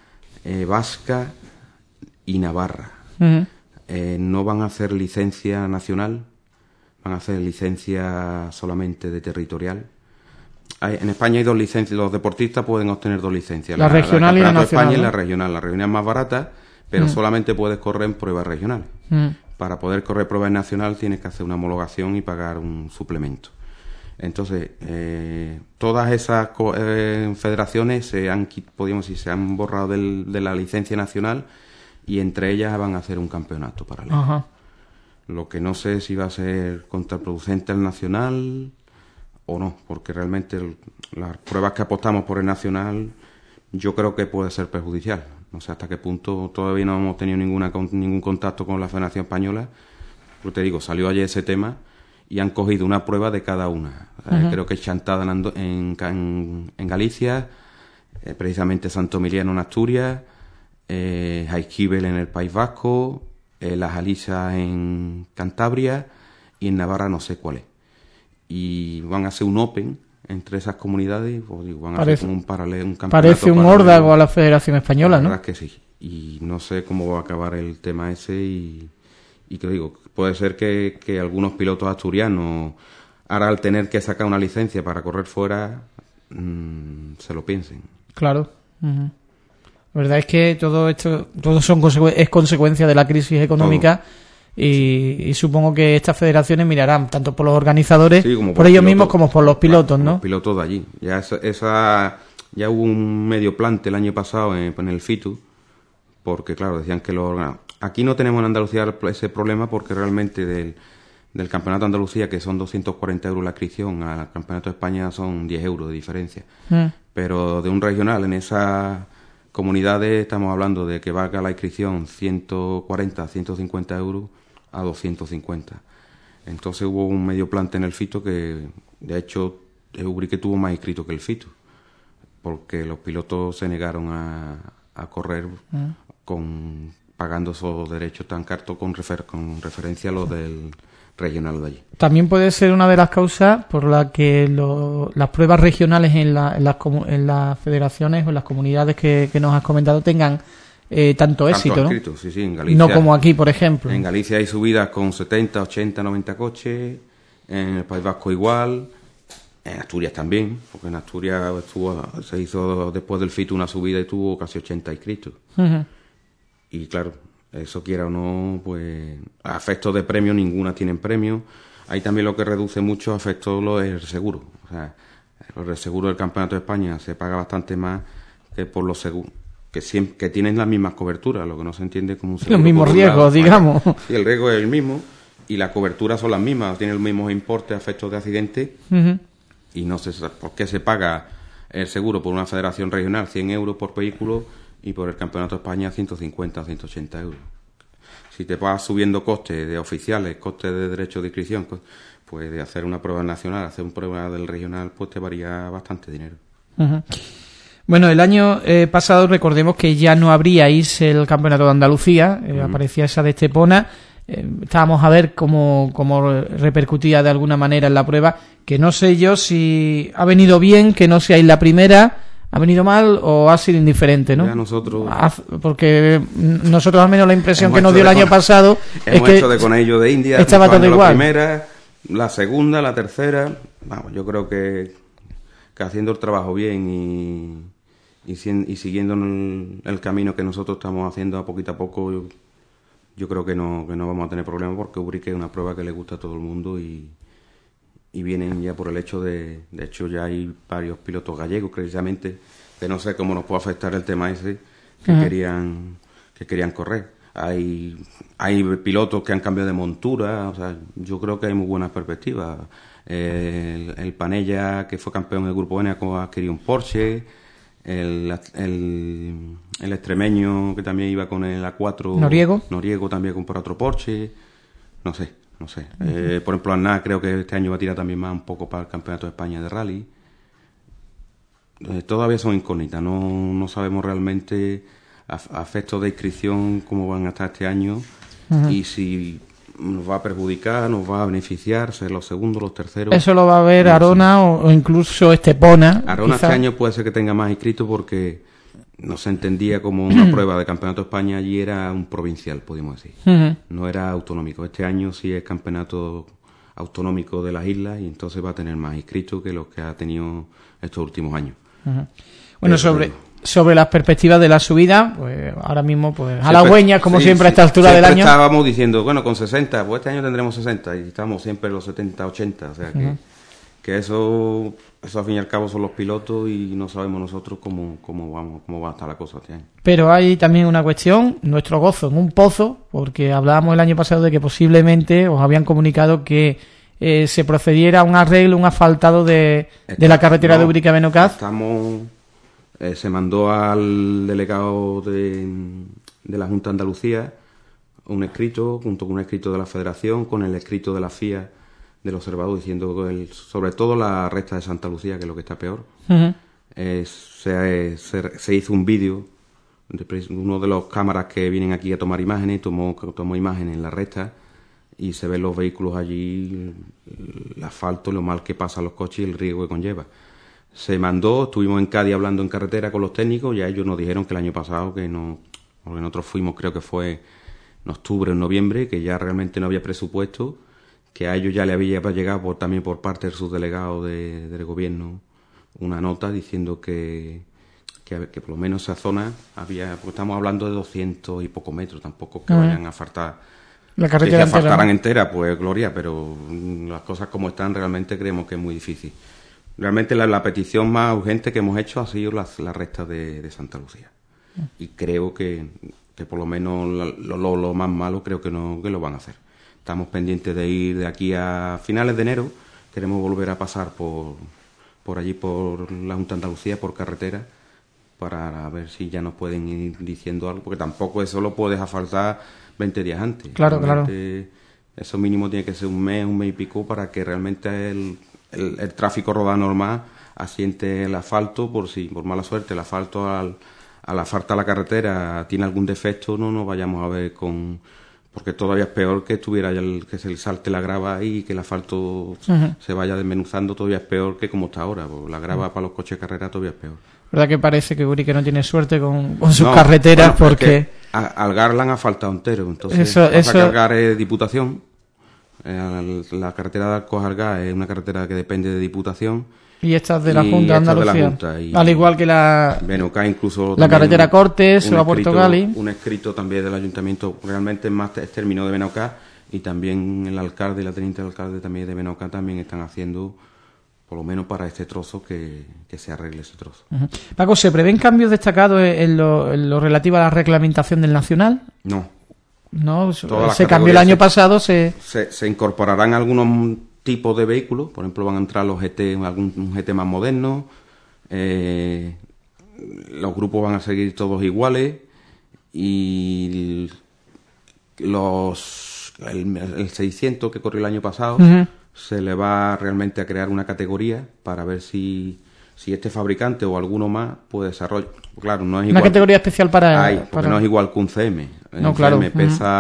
S6: vasca y navarra.
S2: Uh-huh.
S6: No van a hacer licencia nacional, van a hacer licencia solamente de territorial. En España hay 2 licencias, los deportistas pueden obtener 2 licencias.
S2: La regional y la nacional.
S6: España, ¿no? Y la regional es más barata, pero solamente puedes correr en pruebas regionales. Para poder correr pruebas nacionales tienes que hacer una homologación y pagar un suplemento. Entonces, todas esas federaciones se han borrado de la licencia nacional y entre ellas van a hacer un campeonato paralelo.
S2: Ajá.
S6: Lo que no sé si va a ser contraproducente al nacional o no, porque realmente las pruebas que apostamos por el nacional yo creo que puede ser perjudicial. No sé hasta qué punto, todavía no hemos tenido ningún contacto con la Federación Española. Pero te digo, salió ayer ese tema y han cogido una prueba de cada una. Creo que es Chantada en Galicia, precisamente Santo Emiliano en Asturias, Jaizkibel en el País Vasco, Las Alisas en Cantabria y en Navarra no sé cuál es. Y van a hacer un Open entre esas comunidades, pues digo, van a hacer como un campeonato.
S2: Parece un órdago a la Federación Española, ¿no?
S6: La verdad es que sí. Y no sé cómo va a acabar el tema ese y que digo, puede ser que algunos pilotos asturianos, ahora al tener que sacar una licencia para correr fuera, se lo piensen.
S2: Claro. Uh-huh. La verdad es que todo esto es consecuencia de la crisis económica. Todo. Y supongo que estas federaciones mirarán tanto por los organizadores, sí, como por ellos mismos, como por los pilotos, ¿no?
S6: Los pilotos de allí. Ya hubo un medio plante el año pasado en el FITU, porque claro, decían que aquí no tenemos en Andalucía ese problema porque realmente del Campeonato de Andalucía, que son 240 euros la inscripción, al Campeonato de España son 10 euros de diferencia. Pero de un regional en esas comunidades estamos hablando de que valga la inscripción 140, 150 euros a 250. Entonces hubo un medio plante en el FITO que, de hecho, Ubrique tuvo más inscritos que el FITO, porque los pilotos se negaron a correr pagando esos derechos tan caros con referencia a los del regional de allí.
S2: También puede ser una de las causas por la que las pruebas regionales en las federaciones o en las comunidades que nos has comentado tengan tanto éxito,
S6: ¿no? Sí, en Galicia,
S2: no como aquí, por ejemplo.
S6: En Galicia hay subidas con 70, 80, 90 coches, en el País Vasco igual, en Asturias también, porque en Asturias se hizo después del FITU una subida y tuvo casi 80 inscritos. Uh-huh. Y claro, eso quiera o no, pues a efectos de premio ninguna tienen premio. Ahí también lo que reduce mucho a efectos es el seguro. O sea, el seguro del Campeonato de España se paga bastante más que por los seguros, que tienen las mismas coberturas, lo que no se entiende como un seguro.
S2: Los mismos riesgos, digamos.
S6: Sí, el riesgo es el mismo y las coberturas son las mismas, tienen los mismos importes a efectos de accidente. Uh-huh. Y no sé por qué se paga el seguro por una federación regional 100 euros por vehículo y por el Campeonato de España 150, 180 euros. Si te vas subiendo costes de oficiales, costes de derecho de inscripción, pues de hacer una prueba nacional, hacer una prueba del regional, pues te varía bastante dinero.
S2: Uh-huh. Bueno, el año pasado recordemos que ya no habríais el Campeonato de Andalucía, aparecía esa de Estepona. Estábamos a ver cómo repercutía de alguna manera en la prueba, que no sé yo si ha venido bien que no seáis la primera, ha venido mal o ha sido indiferente, ¿no?
S6: Ya nosotros...
S2: Porque nosotros al menos la impresión que nos dio el año pasado es que
S6: hecho de conejillo de India,
S2: estaba todo igual.
S6: La primera, la segunda, la tercera, vamos, yo creo que haciendo el trabajo bien y siguiendo el camino que nosotros estamos haciendo a poco, yo creo que no vamos a tener problemas porque Ubrique es una prueba que le gusta a todo el mundo y vienen ya por el hecho de hecho ya hay varios pilotos gallegos precisamente, que no sé cómo nos puede afectar el tema ese, que querían correr. Hay pilotos que han cambiado de montura, o sea, yo creo que hay muy buenas perspectivas. El Panella, que fue campeón del Grupo N, ha adquirido un Porsche. El extremeño, que también iba con el A4 Noriego también compró otro Porsche. No sé. Por ejemplo, Aznar creo que este año va a tirar también más un poco para el Campeonato de España de Rally. Todavía son incógnitas, no sabemos realmente a efectos de inscripción cómo van a estar este año. Uh-huh. Y si nos va a perjudicar, nos va a beneficiar, ser los segundos, los terceros.
S2: Eso lo va a ver Arona o incluso Estepona.
S6: Arona quizá. Este año puede ser que tenga más inscritos porque no se entendía como una prueba de Campeonato de España, allí era un provincial, podríamos decir. No era autonómico. Este año sí es campeonato autonómico de las islas y entonces va a tener más inscritos que los que ha tenido estos últimos años.
S2: Bueno, sobre las perspectivas de la subida, pues ahora mismo pues halagüeñas, como siempre a esta altura del año.
S6: Estábamos diciendo, bueno, con 60, pues este año tendremos 60 y estamos siempre en los 70, 80, o sea que eso al fin y al cabo son los pilotos y no sabemos nosotros cómo va a estar la cosa este año.
S2: Pero hay también una cuestión, nuestro gozo en un pozo, porque hablábamos el año pasado de que posiblemente os habían comunicado que se procediera a un arreglo, un asfaltado de la carretera de Ubrique-Benocaz.
S6: Se mandó al delegado de la Junta de Andalucía un escrito, junto con un escrito de la Federación, con el escrito de la FIA del observador, diciendo sobre todo la recta de Santa Lucía, que es lo que está peor. Se hizo un vídeo, uno de los cámaras que vienen aquí a tomar imágenes, tomó imágenes en la recta y se ven los vehículos allí, el asfalto, lo mal que pasan los coches y el riesgo que conlleva. Se mandó, estuvimos en Cádiz hablando en carretera con los técnicos, ya ellos nos dijeron que el año pasado, que no, porque nosotros fuimos, creo que fue en octubre o en noviembre, que ya realmente no había presupuesto, que a ellos ya le había llegado también por parte del subdelegado del gobierno una nota diciendo que por lo menos esa zona había, porque estamos hablando de 200 y pocos metros, tampoco que vayan a faltar
S2: la carretera
S6: que asfaltaran entera, pues gloria, pero las cosas como están realmente creemos que es muy difícil. Realmente la petición más urgente que hemos hecho ha sido la recta de Santa Lucía. Y creo que por lo menos lo más malo creo que lo van a hacer. Estamos pendientes de ir de aquí a finales de enero. Queremos volver a pasar por allí, por la Junta de Andalucía, por carretera, para ver si ya nos pueden ir diciendo algo, porque tampoco eso lo puedes asfaltar 20 días antes.
S2: Claro.
S6: Eso mínimo tiene que ser un mes y pico para que realmente el tráfico rodado normal asiente el asfalto, por mala suerte el asfalto al asfaltar la carretera tiene algún defecto, no nos vayamos a ver porque todavía es peor que que se salte la grava y que el asfalto se vaya desmenuzando, todavía es peor que como está ahora, porque la grava para los coches de carrera todavía es peor.
S2: ¿Verdad que parece que Ubrique no tiene suerte con sus carreteras?
S6: Bueno,
S2: porque
S6: Algar la han asfaltado entero, entonces eso... Algar es Diputación. La carretera de Arcos-Algar es una carretera que depende de Diputación.
S2: Y esta es de la Junta de Andalucía. Al igual que la
S6: Benocá, incluso
S2: la carretera Cortes o a Puerto Gali.
S6: Un escrito también del Ayuntamiento, realmente más término de Benocá, y también el alcalde y la teniente de alcalde también de Benocá también están haciendo, por lo menos para este trozo, que se arregle ese trozo.
S2: Paco, ¿se prevén cambios destacados en lo relativo a la reglamentación del Nacional? No, se cambió el año pasado. Se
S6: incorporarán algunos tipos de vehículos, por ejemplo van a entrar los GT, algún GT más moderno, los grupos van a seguir todos iguales y el 600 que corrió el año pasado se le va realmente a crear una categoría para ver si este fabricante o alguno más puede desarrollar. Claro, no es igual.
S2: Una categoría especial para...
S6: no es igual que un CM.
S2: No, claro.
S6: CM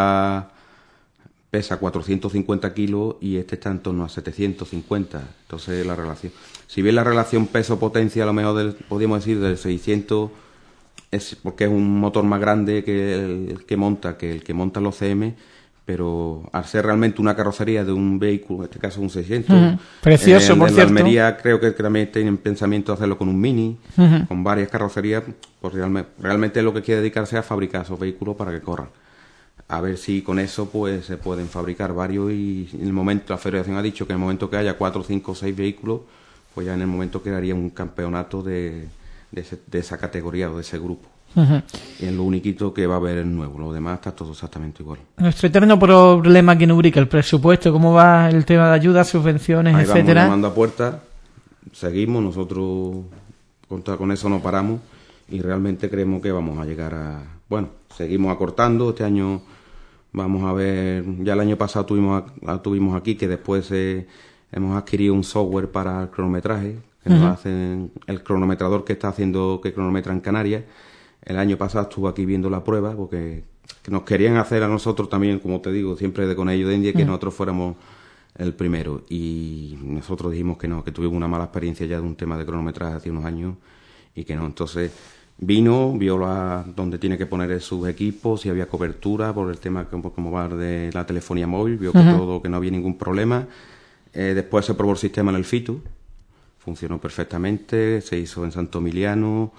S6: pesa 450 kilos y este está en torno a 750. Entonces la relación... Si bien la relación peso-potencia a lo mejor podríamos decir del 600 es porque es un motor más grande que el que monta los CM, pero al ser realmente una carrocería de un vehículo, en este caso un 600,
S2: precioso, por cierto.
S6: En Almería creo que también tienen pensamiento de hacerlo con un Mini, con varias carrocerías, pues realmente lo que quiere dedicarse a fabricar esos vehículos para que corran. A ver si con eso pues se pueden fabricar varios y en el momento, la Federación ha dicho que en el momento que haya 4, 5, 6 vehículos, pues ya en el momento quedaría un campeonato de esa categoría o de ese grupo. Y es lo único que va a haber nuevo, lo demás está todo exactamente igual.
S2: Nuestro eterno problema aquí en Ubrique, el presupuesto, cómo va el tema de ayudas, subvenciones,
S6: ahí
S2: etcétera.
S6: Vamos llamando a puertas, seguimos, nosotros con eso no paramos y realmente creemos que vamos a llegar a... Bueno, seguimos acortando, este año vamos a ver, ya el año pasado tuvimos aquí que después hemos adquirido un software para el cronometraje, que nos hacen el cronometrador que cronometra en Canarias. El año pasado estuvo aquí viendo la prueba porque nos querían hacer a nosotros también, como te digo, siempre de conejillo de India, que nosotros fuéramos el primero. Y nosotros dijimos que no, que tuvimos una mala experiencia ya de un tema de cronometraje hace unos años y que no. Entonces vino, vio donde tiene que poner sus equipos, si había cobertura por el tema como va de la telefonía móvil, vio que no había ningún problema. Después se probó el sistema en el FITU, funcionó perfectamente, se hizo en Santo Emiliano,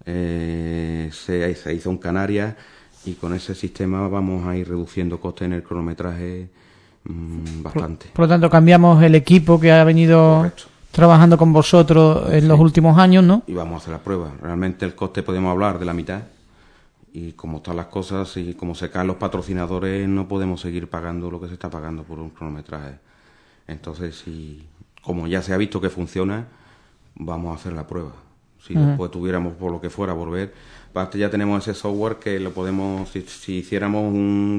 S6: se hizo en Canarias, y con ese sistema vamos a ir reduciendo costes en el cronometraje bastante.
S2: Por lo tanto, cambiamos el equipo que ha venido... Correcto. Trabajando con vosotros en los últimos años, ¿no?
S6: Y vamos a hacer la prueba. Realmente el coste podemos hablar de la mitad, y como están las cosas y como se caen los patrocinadores, no podemos seguir pagando lo que se está pagando por un cronometraje. Entonces, como ya se ha visto que funciona, vamos a hacer la prueba. Si después tuviéramos por lo que fuera volver, aparte ya tenemos ese software que lo podemos, si hiciéramos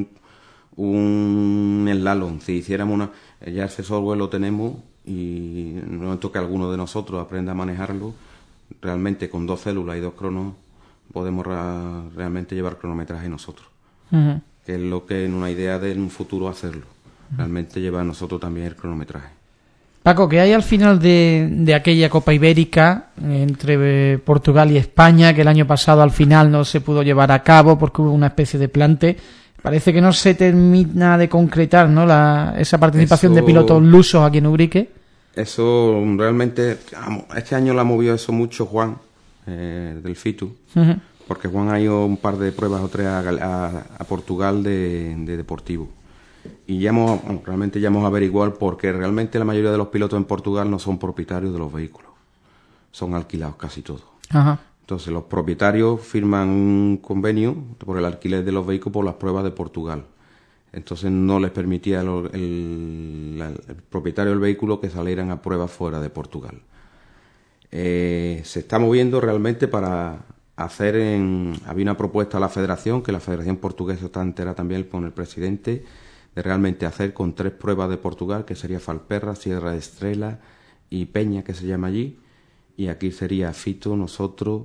S6: un slalom, si hiciéramos ya ese software lo tenemos, y en el momento que alguno de nosotros aprenda a manejarlo, realmente con 2 células y 2 cronos podemos realmente llevar cronometraje nosotros, que es lo que en una idea de en un futuro hacerlo, realmente llevar nosotros también el cronometraje.
S2: Paco, ¿qué hay al final de aquella Copa Ibérica entre Portugal y España, que el año pasado al final no se pudo llevar a cabo porque hubo una especie de plante? Parece que no se termina de concretar, ¿no? Esa participación de pilotos lusos aquí en Ubrique.
S6: Eso realmente, este año lo ha movido eso mucho Juan, del FITU, porque Juan ha ido un par de pruebas o 3 a Portugal de deportivo. Y realmente ya hemos averiguado, porque realmente la mayoría de los pilotos en Portugal no son propietarios de los vehículos, son alquilados casi todos. Ajá. Entonces los propietarios firman un convenio por el alquiler de los vehículos por las pruebas de Portugal. Entonces no les permitía el propietario del vehículo que salieran a pruebas fuera de Portugal. Se está moviendo realmente para hacer había una propuesta a la federación, que la Federación Portuguesa está entera también con el presidente, de realmente hacer con 3 pruebas de Portugal, que sería Falperra, Sierra de Estrela y Peña, que se llama allí, y aquí sería Fito, nosotros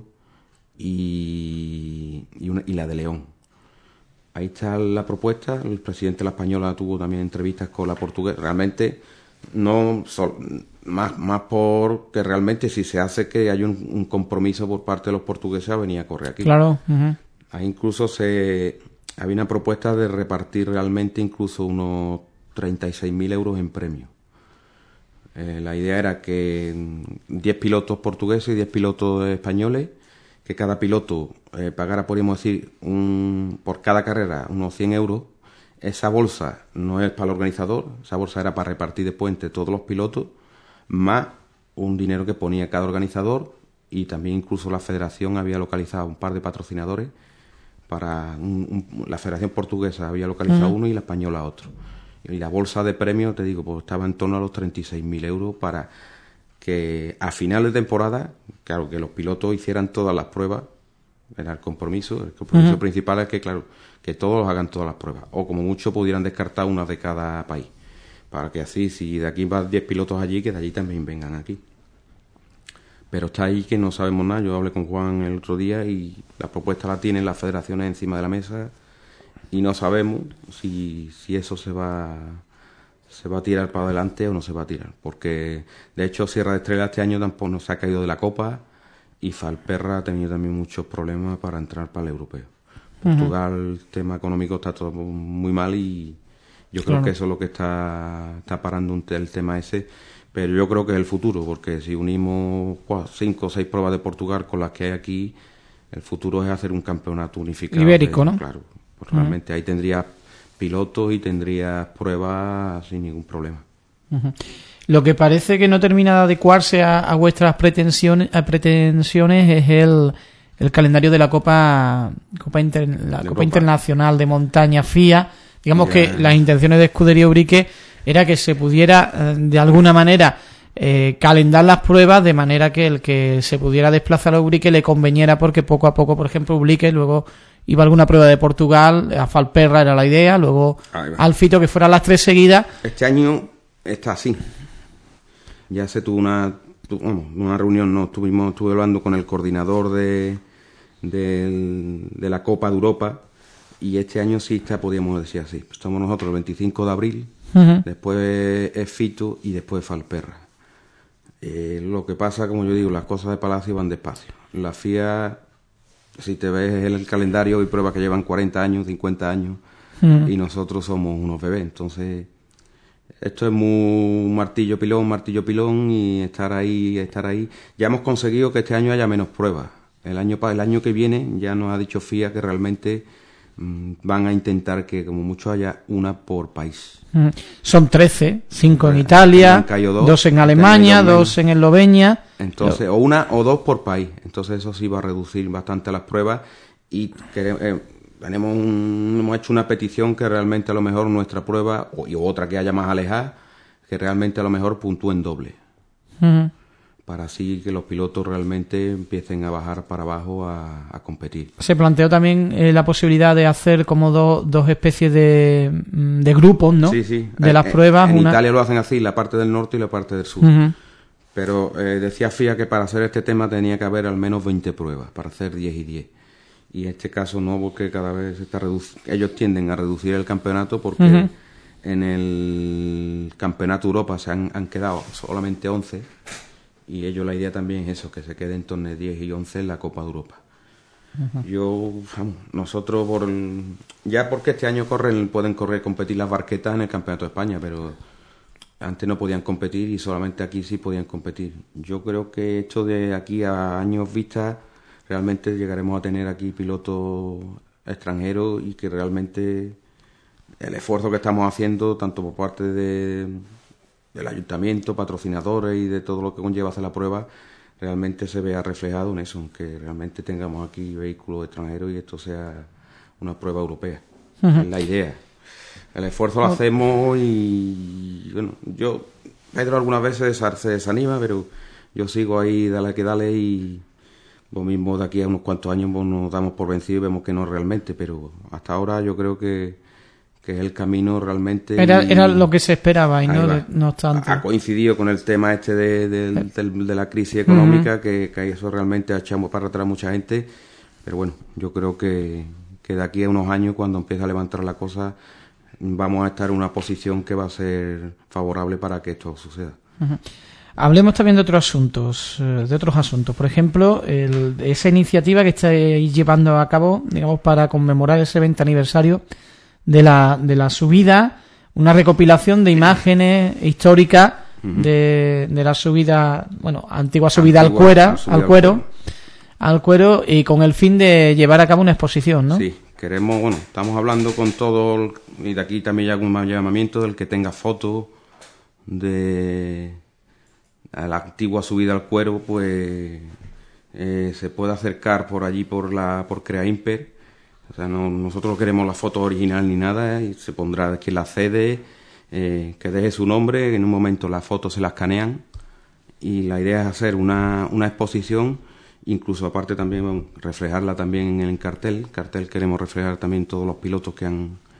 S6: y la de León. Ahí está la propuesta. El presidente de la Española tuvo también entrevistas con la portuguesa. Realmente no más porque realmente si se hace que haya un compromiso por parte de los portugueses a venir a correr aquí.
S2: Claro.
S6: Ahí incluso había una propuesta de repartir realmente incluso unos 36.000 euros en premios. La idea era que 10 pilotos portugueses y 10 pilotos españoles, que cada piloto pagara, podríamos decir, por cada carrera unos 100 euros. Esa bolsa no es para el organizador, esa bolsa era para repartir después entre todos los pilotos, más un dinero que ponía cada organizador, y también incluso la federación había localizado un par de patrocinadores para la Federación Portuguesa había localizado uno y la española otro. Y la bolsa de premios, te digo, pues estaba en torno a los 36.000 euros para que a final de temporada, claro, que los pilotos hicieran todas las pruebas. Era el compromiso. El compromiso principal es que, claro, que todos hagan todas las pruebas. O como mucho pudieran descartar una de cada país. Para que así, si de aquí van 10 pilotos allí, que de allí también vengan aquí. Pero está ahí que no sabemos nada. Yo hablé con Juan el otro día y la propuesta la tienen las federaciones encima de la mesa y no sabemos si eso se va a tirar para adelante o no se va a tirar. Porque, de hecho, Sierra de Estrella este año tampoco no se ha caído de la Copa y Falperra ha tenido también muchos problemas para entrar para el europeo. Portugal, el tema económico está todo muy mal y yo creo que eso es lo que está parando el tema ese. Pero yo creo que es el futuro, porque si unimos 5 o 6 pruebas de Portugal con las que hay aquí, el futuro es hacer un campeonato unificado.
S2: Ibérico, ¿no?
S6: Claro, pues realmente ahí tendrías pilotos y tendrías pruebas sin ningún problema.
S2: Lo que parece que no termina de adecuarse a vuestras pretensiones es el calendario de la Copa Internacional de Montaña FIA. Digamos que las intenciones de Escudería Ubrique era que se pudiera de alguna manera calendar las pruebas de manera que el que se pudiera desplazar a Ubrique le conveniera, porque poco a poco, por ejemplo, Ubrique luego iba a alguna prueba de Portugal, a Falperra era la idea, luego al Fito, que fueran las 3 seguidas.
S6: Este año está así. Ya se tuvo una reunión, estuve hablando con el coordinador de la Copa de Europa, y este año sí podríamos decir así. Estamos nosotros el 25 de abril, después es Fito y después Falperra. Lo que pasa, como yo digo, las cosas de Palacio van despacio. La FIA Si te ves el calendario, hay pruebas que llevan 40 años, 50 años, y nosotros somos unos bebés. Entonces, esto es muy martillo pilón, y estar ahí. Ya hemos conseguido que este año haya menos pruebas. El año que viene ya nos ha dicho FIA que realmente van a intentar que como mucho haya una por país.
S2: Son 13, 5 en Italia, 2 en Alemania, 2 en Eslovenia.
S6: Entonces, o una o 2 por país. Entonces eso sí va a reducir bastante las pruebas, y hemos hecho una petición que realmente a lo mejor nuestra prueba, y otra que haya más alejada, que realmente a lo mejor puntúen doble. Para así que los pilotos realmente empiecen a bajar para abajo a competir.
S2: Se planteó también la posibilidad de hacer como dos especies de grupos, ¿no?
S6: Sí.
S2: De las pruebas.
S6: En Italia lo hacen así, la parte del norte y la parte del sur. Pero decía FIA que para hacer este tema tenía que haber al menos 20 pruebas, para hacer 10 y 10. Y en este caso no, porque cada vez ellos tienden a reducir el campeonato, porque en el Campeonato Europa se han quedado solamente 11. Y ellos, la idea también es eso, que se quede en torno de 10 y 11 en la Copa de Europa. Nosotros, porque este año pueden competir las barquetas en el Campeonato de España, pero antes no podían competir, y solamente aquí sí podían competir. Yo creo que esto de aquí a años vista, realmente llegaremos a tener aquí pilotos extranjeros, y que realmente el esfuerzo que estamos haciendo, tanto por parte del ayuntamiento, patrocinadores y de todo lo que conlleva hacer la prueba, realmente se vea reflejado en eso, que realmente tengamos aquí vehículos extranjeros y esto sea una prueba europea. Es la idea. El esfuerzo lo hacemos, y bueno, Pedro algunas veces se desanima, pero yo sigo ahí, dale, y vos mismo de aquí a unos cuantos años nos damos por vencidos y vemos que no realmente, pero hasta ahora yo creo que es el camino realmente.
S2: Era lo que se esperaba, y no obstante.
S6: Ha coincidido con el tema este de la crisis económica, que eso realmente ha echado para atrás mucha gente, pero bueno, yo creo que de aquí a unos años, cuando empiece a levantar la cosa, vamos a estar en una posición que va a ser favorable para que esto suceda.
S2: Hablemos también de otros asuntos. Por ejemplo, esa iniciativa que estáis llevando a cabo, digamos, para conmemorar ese 20 aniversario de la subida, una recopilación de imágenes históricas de la subida, antigua subida al cuero, y con el fin de llevar a cabo una exposición, ¿no?
S6: Sí, estamos hablando con todo, y de aquí también hay un llamamiento del que tenga fotos de la antigua subida al cuero, pues se puede acercar por allí por Crea Imper. O sea, nosotros no queremos la foto original ni nada, y se pondrá quien la cede, que deje su nombre, en un momento las fotos se las escanean, y la idea es hacer una exposición, incluso aparte también reflejarla también en el cartel. Queremos reflejar también todos los pilotos que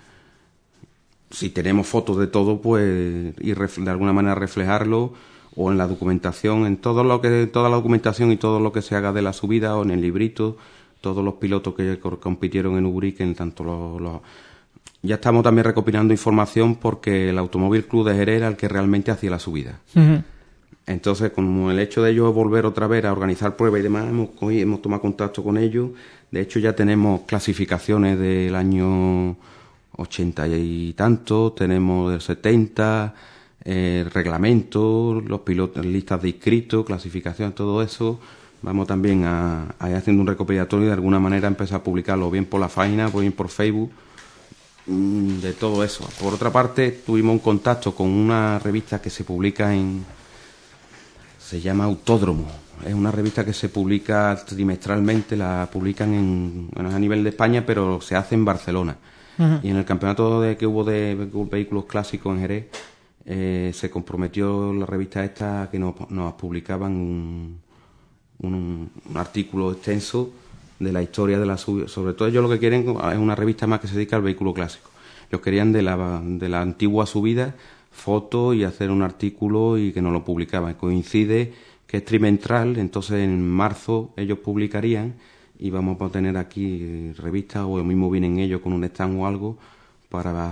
S6: si tenemos fotos de todo, pues ir de alguna manera reflejarlo, o en la documentación, en toda la documentación y todo lo que se haga de la subida, o en el librito, todos los pilotos que compitieron en Ubrique, tanto ya estamos también recopilando información, porque el Automóvil Club de Jerez era el que realmente hacía la subida. Entonces, como el hecho de ellos volver otra vez a organizar pruebas y demás, hemos tomado contacto con ellos. De hecho, ya tenemos clasificaciones del año 80 y tanto, tenemos del 70, reglamentos, los pilotos, listas de inscritos, clasificación, todo eso. Vamos también a ir haciendo un recopilatorio, y de alguna manera empezar a publicarlo, bien por la página, bien por Facebook, de todo eso. Por otra parte, tuvimos un contacto con una revista que se publica se llama Autódromo. Es una revista que se publica trimestralmente, la publican a nivel de España, pero se hace en Barcelona. Y en el campeonato que hubo de vehículos clásicos en Jerez, se comprometió la revista esta a que nos publicaban un artículo extenso de la historia de la subida. Sobre todo ellos lo que quieren es una revista más que se dedica al vehículo clásico. Ellos querían de la antigua subida fotos, y hacer un artículo, y que nos lo publicaban. Coincide que es trimestral, entonces en marzo ellos publicarían, y vamos a tener aquí revistas, o mismo vienen ellos con un stand o algo para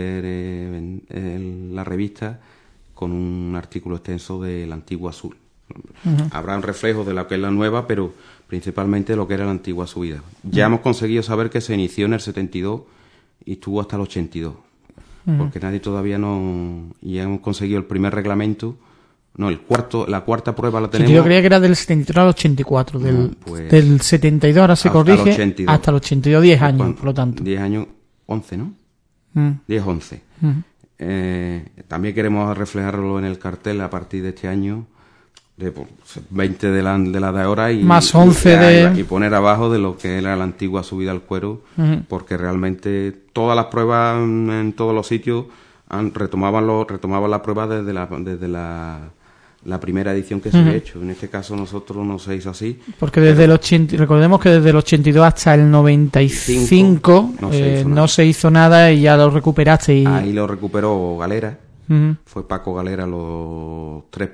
S6: vender la revista con un artículo extenso de la antigua Habrá un reflejo de lo que es la nueva, pero principalmente lo que era la antigua subida. Ya hemos conseguido saber que se inició en el 72 y estuvo hasta el 82, porque nadie todavía no... Y hemos conseguido el primer reglamento, no, la cuarta prueba la tenemos...
S2: Yo creía que era del 73 al 84,
S6: pues,
S2: del 72 ahora se corrige,
S6: 82.
S2: hasta el 82, 10 años, por lo tanto.
S6: 10 años, 11, ¿no? 10, 11. También queremos reflejarlo en el cartel a partir de este año, de 20 de la de ahora y
S2: más 11
S6: y poner abajo de lo que era la antigua subida al cuero, porque realmente todas las pruebas en todos los sitios retomaban la prueba desde la primera edición que se había hecho. En este caso nosotros no se hizo así. Porque
S2: recordemos que desde el 82 hasta el 95 no se hizo nada y ya lo recuperaste.
S6: Ahí lo recuperó Galera. Fue Paco Galera los tres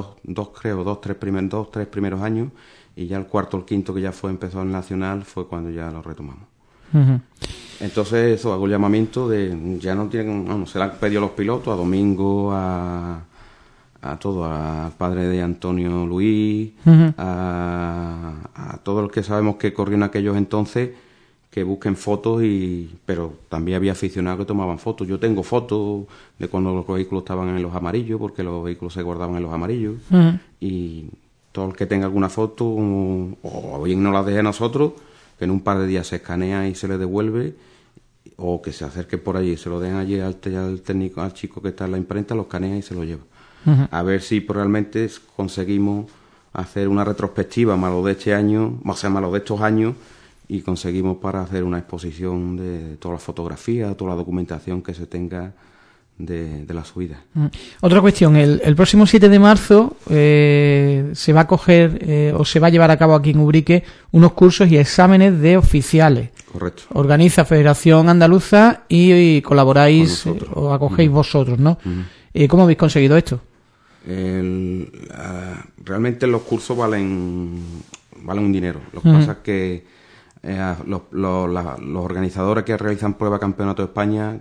S6: primeros años, y ya el cuarto o el quinto, que ya empezó el nacional, fue cuando ya lo retomamos. Entonces eso, hago el llamamiento de, ya no tienen, se le han pedido los pilotos, a Domingo, a todos, al padre de Antonio Luis, a todos los que sabemos que corrió en aquellos entonces, que busquen fotos, pero también había aficionados que tomaban fotos. Yo tengo fotos de cuando los vehículos estaban en los amarillos, porque los vehículos se guardaban en los amarillos, y todo el que tenga alguna foto, o bien nos la deje a nosotros, que en un par de días se escanea y se le devuelve, o que se acerque por allí, se lo den allí al técnico, al chico que está en la imprenta, lo escanea y se lo lleva. A ver si realmente conseguimos hacer una retrospectiva más lo de este año, más lo de estos años, y conseguimos para hacer una exposición de todas las fotografías, toda la documentación que se tenga de la subida.
S2: Otra cuestión, el próximo 7 de marzo se va a coger o se va a llevar a cabo aquí en Ubrique unos cursos y exámenes de oficiales.
S6: Correcto.
S2: Organiza Federación Andaluza y colaboráis o acogéis vosotros, ¿no? ¿Cómo habéis conseguido esto?
S6: Realmente los cursos valen un dinero. Lo que pasa es que los organizadores que realizan prueba Campeonato de España,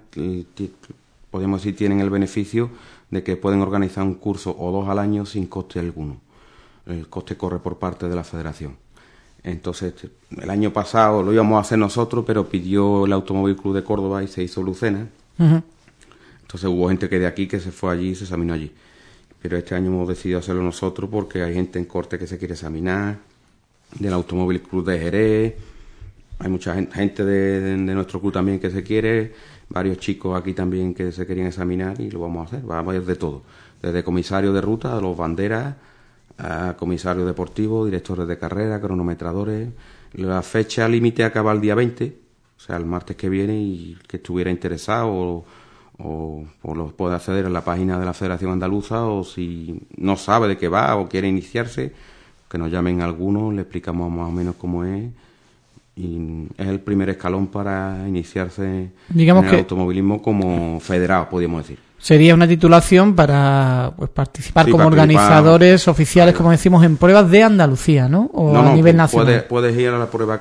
S6: podemos decir, tienen el beneficio de que pueden organizar un curso o dos al año sin coste alguno. El coste corre por parte de la federación. Entonces, el año pasado lo íbamos a hacer nosotros, pero pidió el Automóvil Club de Córdoba y se hizo Lucena. Entonces hubo gente que de aquí que se fue allí y se examinó allí. Pero este año hemos decidido hacerlo nosotros porque hay gente en corte que se quiere examinar, del Automóvil Club de Jerez, hay mucha gente de nuestro club también que se quiere, varios chicos aquí también que se querían examinar, y lo vamos a hacer. Vamos a ir de todo, desde comisarios de ruta, a los banderas, a comisarios deportivos, directores de carrera, cronometradores. La fecha límite acaba el día 20, o sea, el martes que viene, y el que estuviera interesado o lo puede acceder a la página de la Federación Andaluza, o si no sabe de qué va o quiere iniciarse, que nos llamen algunos, le explicamos más o menos cómo es, y es el primer escalón para iniciarse en el automovilismo como federado, podríamos decir.
S2: Sería una titulación para participar como organizadores oficiales, como decimos, en pruebas de Andalucía, ¿no? O a nivel nacional.
S6: Puedes ir a la prueba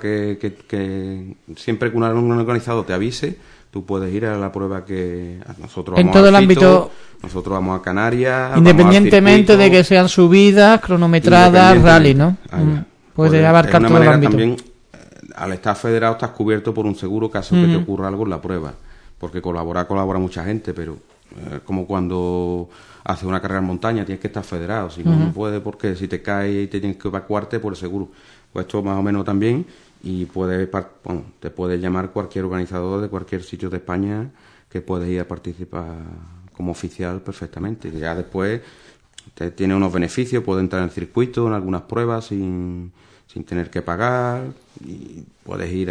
S6: que siempre que un organizador te avise, tú puedes ir a la prueba que nosotros vamos
S2: en todo el ámbito.
S6: Nosotros vamos a Canarias,
S2: independientemente de que sean subidas, cronometradas, rally, ¿no? Puede abarcar todo el ámbito.
S6: También, al estar federado estás cubierto por un seguro caso que te ocurra algo en la prueba, porque colabora mucha gente, pero como cuando haces una carrera en montaña tienes que estar federado, si no puedes, porque si te caes y te tienes que evacuarte por el seguro. Pues esto más o menos también, y te puede llamar cualquier organizador de cualquier sitio de España, que puedes ir a participar como oficial perfectamente. Ya después tiene unos beneficios, puede entrar en el circuito en algunas pruebas sin tener que pagar, y puedes ir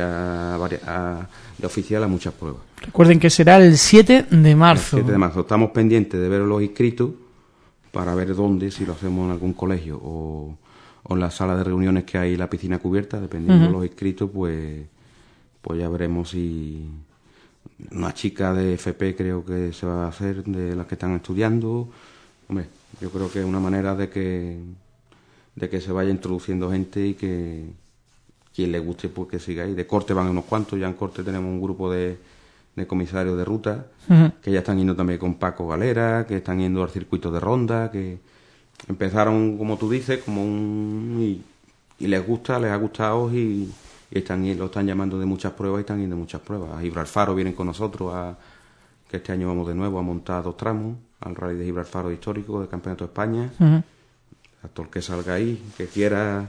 S6: de oficial a muchas pruebas.
S2: Recuerden que será el 7 de marzo.
S6: El 7 de marzo. Estamos pendientes de ver los inscritos para ver dónde, si lo hacemos en algún colegio o en la sala de reuniones que hay, la piscina cubierta, dependiendo de los inscritos, pues ya veremos si una chica de FP creo que se va a hacer, de las que están estudiando. Hombre, yo creo que es una manera de que se vaya introduciendo gente, y que quien le guste pues que siga ahí. De corte van unos cuantos, ya en corte tenemos un grupo de comisarios de ruta que ya están yendo también con Paco Galera, que están yendo al circuito de ronda, que empezaron, como tú dices, y les ha gustado y lo están llamando de muchas pruebas y están yendo de muchas pruebas. A Gibralfaro vienen con nosotros, que este año vamos de nuevo a montar 2 tramos, al Rally de Gibralfaro histórico del Campeonato de España. A todo el que salga ahí, que quiera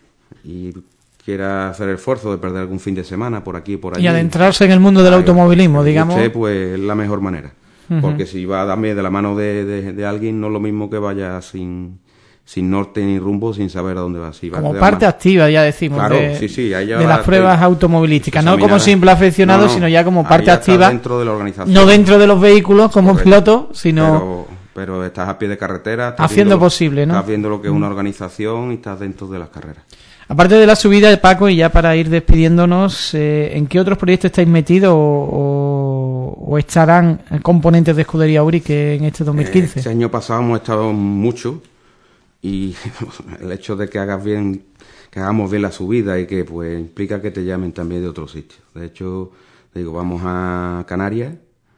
S6: hacer el esfuerzo de perder algún fin de semana por aquí y por allí.
S2: Y adentrarse en el mundo del automovilismo, digamos.
S6: Pues la mejor manera. Porque si va también de la mano de alguien, no es lo mismo que vaya sin norte ni rumbo, sin saber a dónde va. Si va
S2: como parte activa, ya decimos,
S6: claro, de las
S2: pruebas automovilísticas, no como
S6: mira,
S2: simple aficionado, sino ya como parte activa.
S6: Dentro de la organización.
S2: No dentro de los vehículos como piloto, sino...
S6: Pero estás a pie de carretera.
S2: Haciendo posible, ¿no?
S6: Estás viendo lo que es una organización y estás dentro de las carreras.
S2: Aparte de la subida de Paco, y ya para ir despidiéndonos, ¿en qué otros proyectos estáis metidos o estarán componentes de Escudería Ubrique en este 2015?
S6: Este año pasado hemos estado mucho y el hecho de que hagamos bien la subida y que pues implica que te llamen también de otros sitios. De hecho, vamos a Canarias,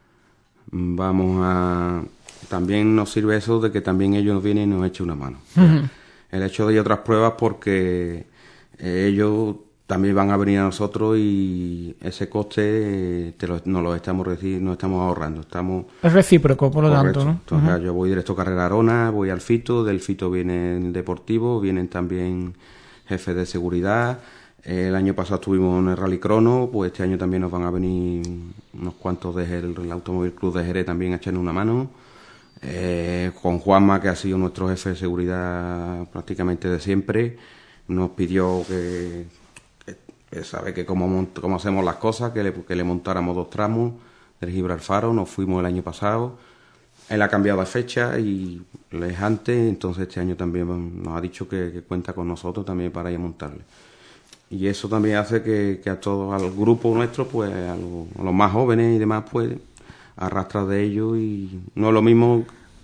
S6: también nos sirve eso de que también ellos vienen y nos echan una mano. El hecho de ir a otras pruebas porque ellos también van a venir a nosotros y ese coste nos lo estamos ahorrando.
S2: Es recíproco, por lo
S6: correcto.
S2: Tanto, ¿no?
S6: Entonces yo voy directo a Carrera Arona, voy al Fito, del Fito vienen deportivos, vienen también jefes de seguridad. El año pasado estuvimos en el Rally Crono, pues este año también nos van a venir unos cuantos del Automóvil Club de Jerez también a echarnos una mano. Con Juanma, que ha sido nuestro jefe de seguridad prácticamente de siempre, nos pidió que sabe que cómo hacemos las cosas, que le montáramos 2 tramos del Gibralfaro. Nos fuimos el año pasado, él ha cambiado de fecha y es antes, entonces este año también nos ha dicho que cuenta con nosotros también para ir a montarle. Y eso también hace que a todo al grupo nuestro, pues a los más jóvenes y demás, pues arrastra de ellos, y no es lo mismo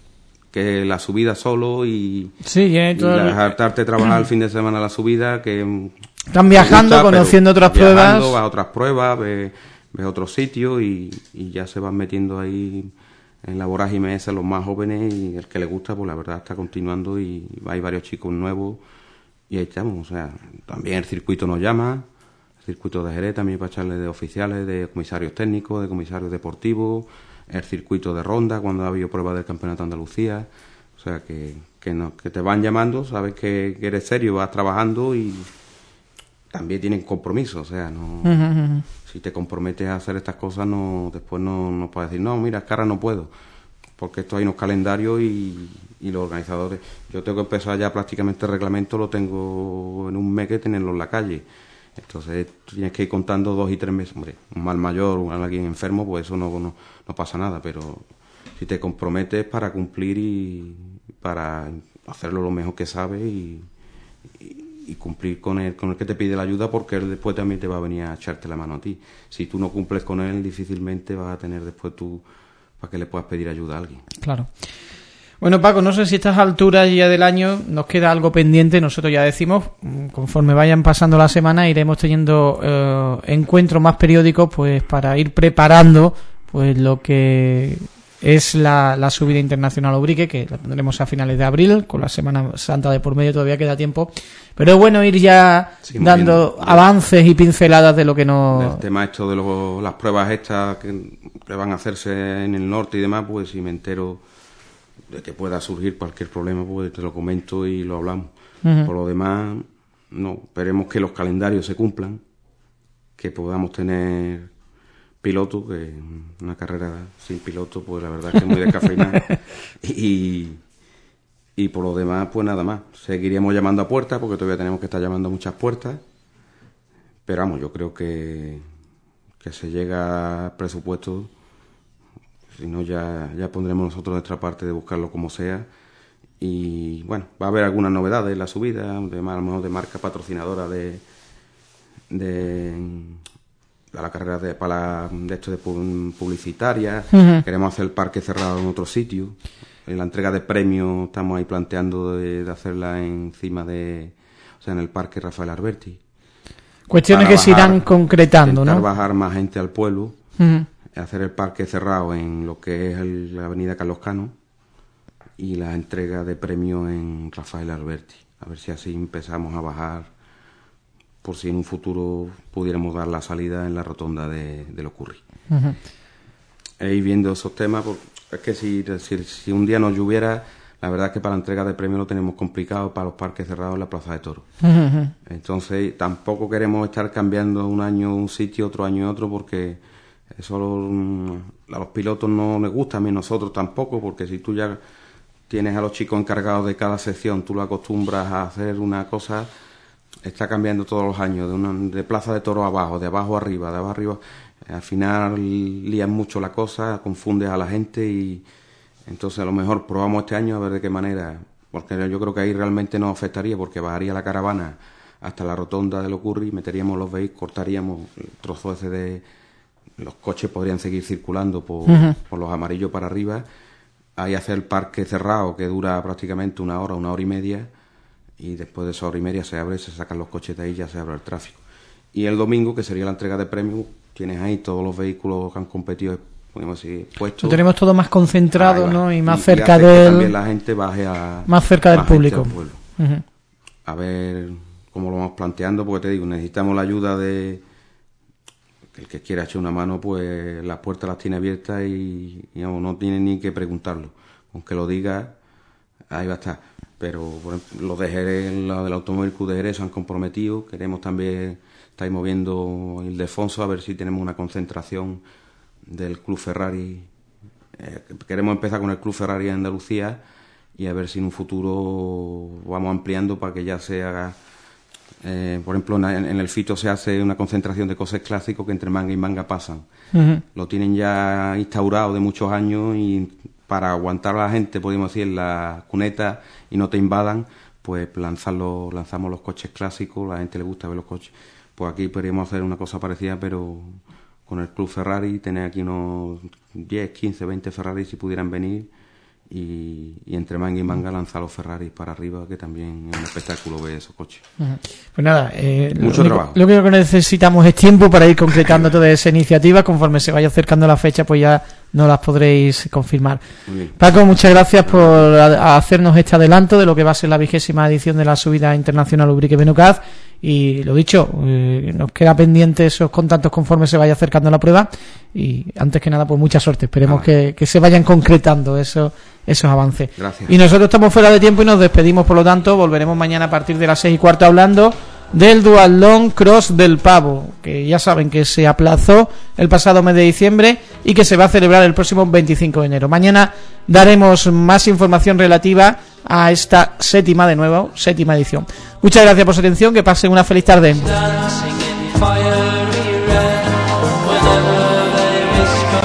S6: que la subida solo y hartarte trabajar el fin de semana la subida, que
S2: están viajando, conociendo otras pruebas,
S6: vas a otras pruebas, ves otros sitios y ya se van metiendo ahí en la vorágine esa los más jóvenes, y el que le gusta pues la verdad está continuando, y hay varios chicos nuevos y ahí estamos. O sea, también el circuito nos llama, el circuito de Jerez también, para echarle de oficiales, de comisarios técnicos, de comisarios deportivos, el circuito de Ronda cuando ha habido pruebas del Campeonato de Andalucía. O sea que te van llamando, sabes que eres serio, vas trabajando y también tienen compromiso. O sea, no si te comprometes a hacer estas cosas, después no puedes decir, no, mira, es que ahora no puedo, porque esto hay unos calendarios y los organizadores. Yo tengo que empezar ya prácticamente el reglamento, lo tengo en un mes que tenerlo en la calle. Entonces tienes que ir contando 2 y 3 meses. Hombre, un mal mayor, alguien enfermo, pues eso no pasa nada, pero si te comprometes para cumplir y para hacerlo lo mejor que sabes y cumplir con el que te pide la ayuda, porque él después también te va a venir a echarte la mano a ti. Si tú no cumples con él, difícilmente vas a tener después tú para que le puedas pedir ayuda a alguien.
S2: Claro. Bueno, Paco, no sé si a estas alturas ya del año nos queda algo pendiente. Nosotros ya decimos, conforme vayan pasando las semanas, iremos teniendo encuentros más periódicos, pues para ir preparando pues lo que es la subida internacional Ubrique, que la tendremos a finales de abril, con la Semana Santa de por medio, todavía queda tiempo. Pero es bueno ir ya dando avances y pinceladas de lo que nos...
S6: El tema esto de las pruebas estas que van a hacerse en el norte y demás, pues si me entero de que pueda surgir cualquier problema, pues te lo comento y lo hablamos. Por lo demás, no, esperemos que los calendarios se cumplan, que podamos tener piloto, que una carrera sin piloto, pues la verdad es que es muy descafeinada. y por lo demás, pues nada más. Seguiríamos llamando a puertas, porque todavía tenemos que estar llamando a muchas puertas. Pero vamos, yo creo que se llega al presupuesto. Si no, ya pondremos nosotros nuestra parte de buscarlo como sea. Y bueno, va a haber algunas novedades en la subida, a lo mejor de marca patrocinadora de la carrera de publicitaria. Queremos hacer el parque cerrado en otro sitio. En la entrega de premios estamos ahí planteando de hacerla encima en el parque Rafael Alberti.
S2: Cuestiones que se irán concretando, ¿no?
S6: Bajar más gente al pueblo, hacer el parque cerrado en lo que es la avenida Carlos Cano y la entrega de premios en Rafael Alberti. A ver si así empezamos a bajar, por si en un futuro pudiéramos dar la salida en la rotonda de los Curri. Ir viendo esos temas, porque es que si un día nos lloviera, la verdad es que para la entrega de premios lo tenemos complicado para los parques cerrados en la Plaza de Toros. Entonces tampoco queremos estar cambiando un año un sitio, otro año otro, porque eso a los pilotos no les gusta, a mí nosotros tampoco, porque si tú ya tienes a los chicos encargados de cada sección, tú lo acostumbras a hacer una cosa, está cambiando todos los años, de Plaza de Toros abajo, de abajo arriba, de abajo arriba. Al final lías mucho la cosa, confundes a la gente y entonces a lo mejor probamos este año a ver de qué manera, porque yo creo que ahí realmente nos afectaría, porque bajaría la caravana hasta la rotonda de los Curri, meteríamos los vehículos, cortaríamos el trozo ese de... Los coches podrían seguir circulando por los amarillos para arriba, ahí hacer el parque cerrado que dura prácticamente una hora y media, y después de esa hora y media se abre, se sacan los coches de ahí y ya se abre el tráfico. Y el domingo, que sería la entrega de premios, tienes ahí todos los vehículos que han competido, podemos decir, puestos. Lo
S2: tenemos todo más concentrado, ¿no? Y más cerca
S6: hace
S2: del...
S6: que también la gente baje
S2: más cerca del público.
S6: A ver cómo lo vamos planteando, porque te digo, necesitamos la ayuda de... El que quiera echar una mano, pues las puertas las tiene abiertas y digamos, no tiene ni que preguntarlo. Aunque lo diga, ahí va a estar. Pero, por ejemplo, los de Jerez, los del Automóvil Club de Jerez se han comprometido. Queremos también... Estáis moviendo Ildefonso a ver si tenemos una concentración del Club Ferrari. Queremos empezar con el Club Ferrari de Andalucía y a ver si en un futuro vamos ampliando para que ya se haga, por ejemplo, en el Fito se hace una concentración de coches clásicos que entre manga y manga pasan. Lo tienen ya instaurado de muchos años y para aguantar a la gente, podemos decir, en la cuneta y no te invadan, pues lanzamos los coches clásicos, a la gente le gusta ver los coches. Pues aquí podríamos hacer una cosa parecida, pero con el Club Ferrari, tener aquí unos 10, 15, 20 Ferraris si pudieran venir y entre manga y manga lanzar los Ferraris para arriba, que también es un espectáculo ver esos coches.
S2: Pues nada,
S6: mucho trabajo.
S2: Lo único que necesitamos es tiempo para ir concretando toda esa iniciativa. Conforme se vaya acercando la fecha, pues ya no las podréis confirmar. Paco, muchas gracias por hacernos este adelanto de lo que va a ser la 20ª edición de la subida internacional Ubrique Benaucaz. Y lo dicho, nos queda pendiente esos contactos conforme se vaya acercando la prueba y antes que nada pues mucha suerte, esperemos que se vayan concretando esos avances.
S6: Gracias.
S2: Y nosotros estamos fuera de tiempo y nos despedimos, por lo tanto volveremos mañana a partir de las 6:15 hablando del Duatlón Cross del Pavo, que ya saben que se aplazó el pasado mes de diciembre y que se va a celebrar el próximo 25 de enero. Mañana daremos más información relativa a esta séptima edición. Muchas gracias por su atención, que pasen una feliz tarde.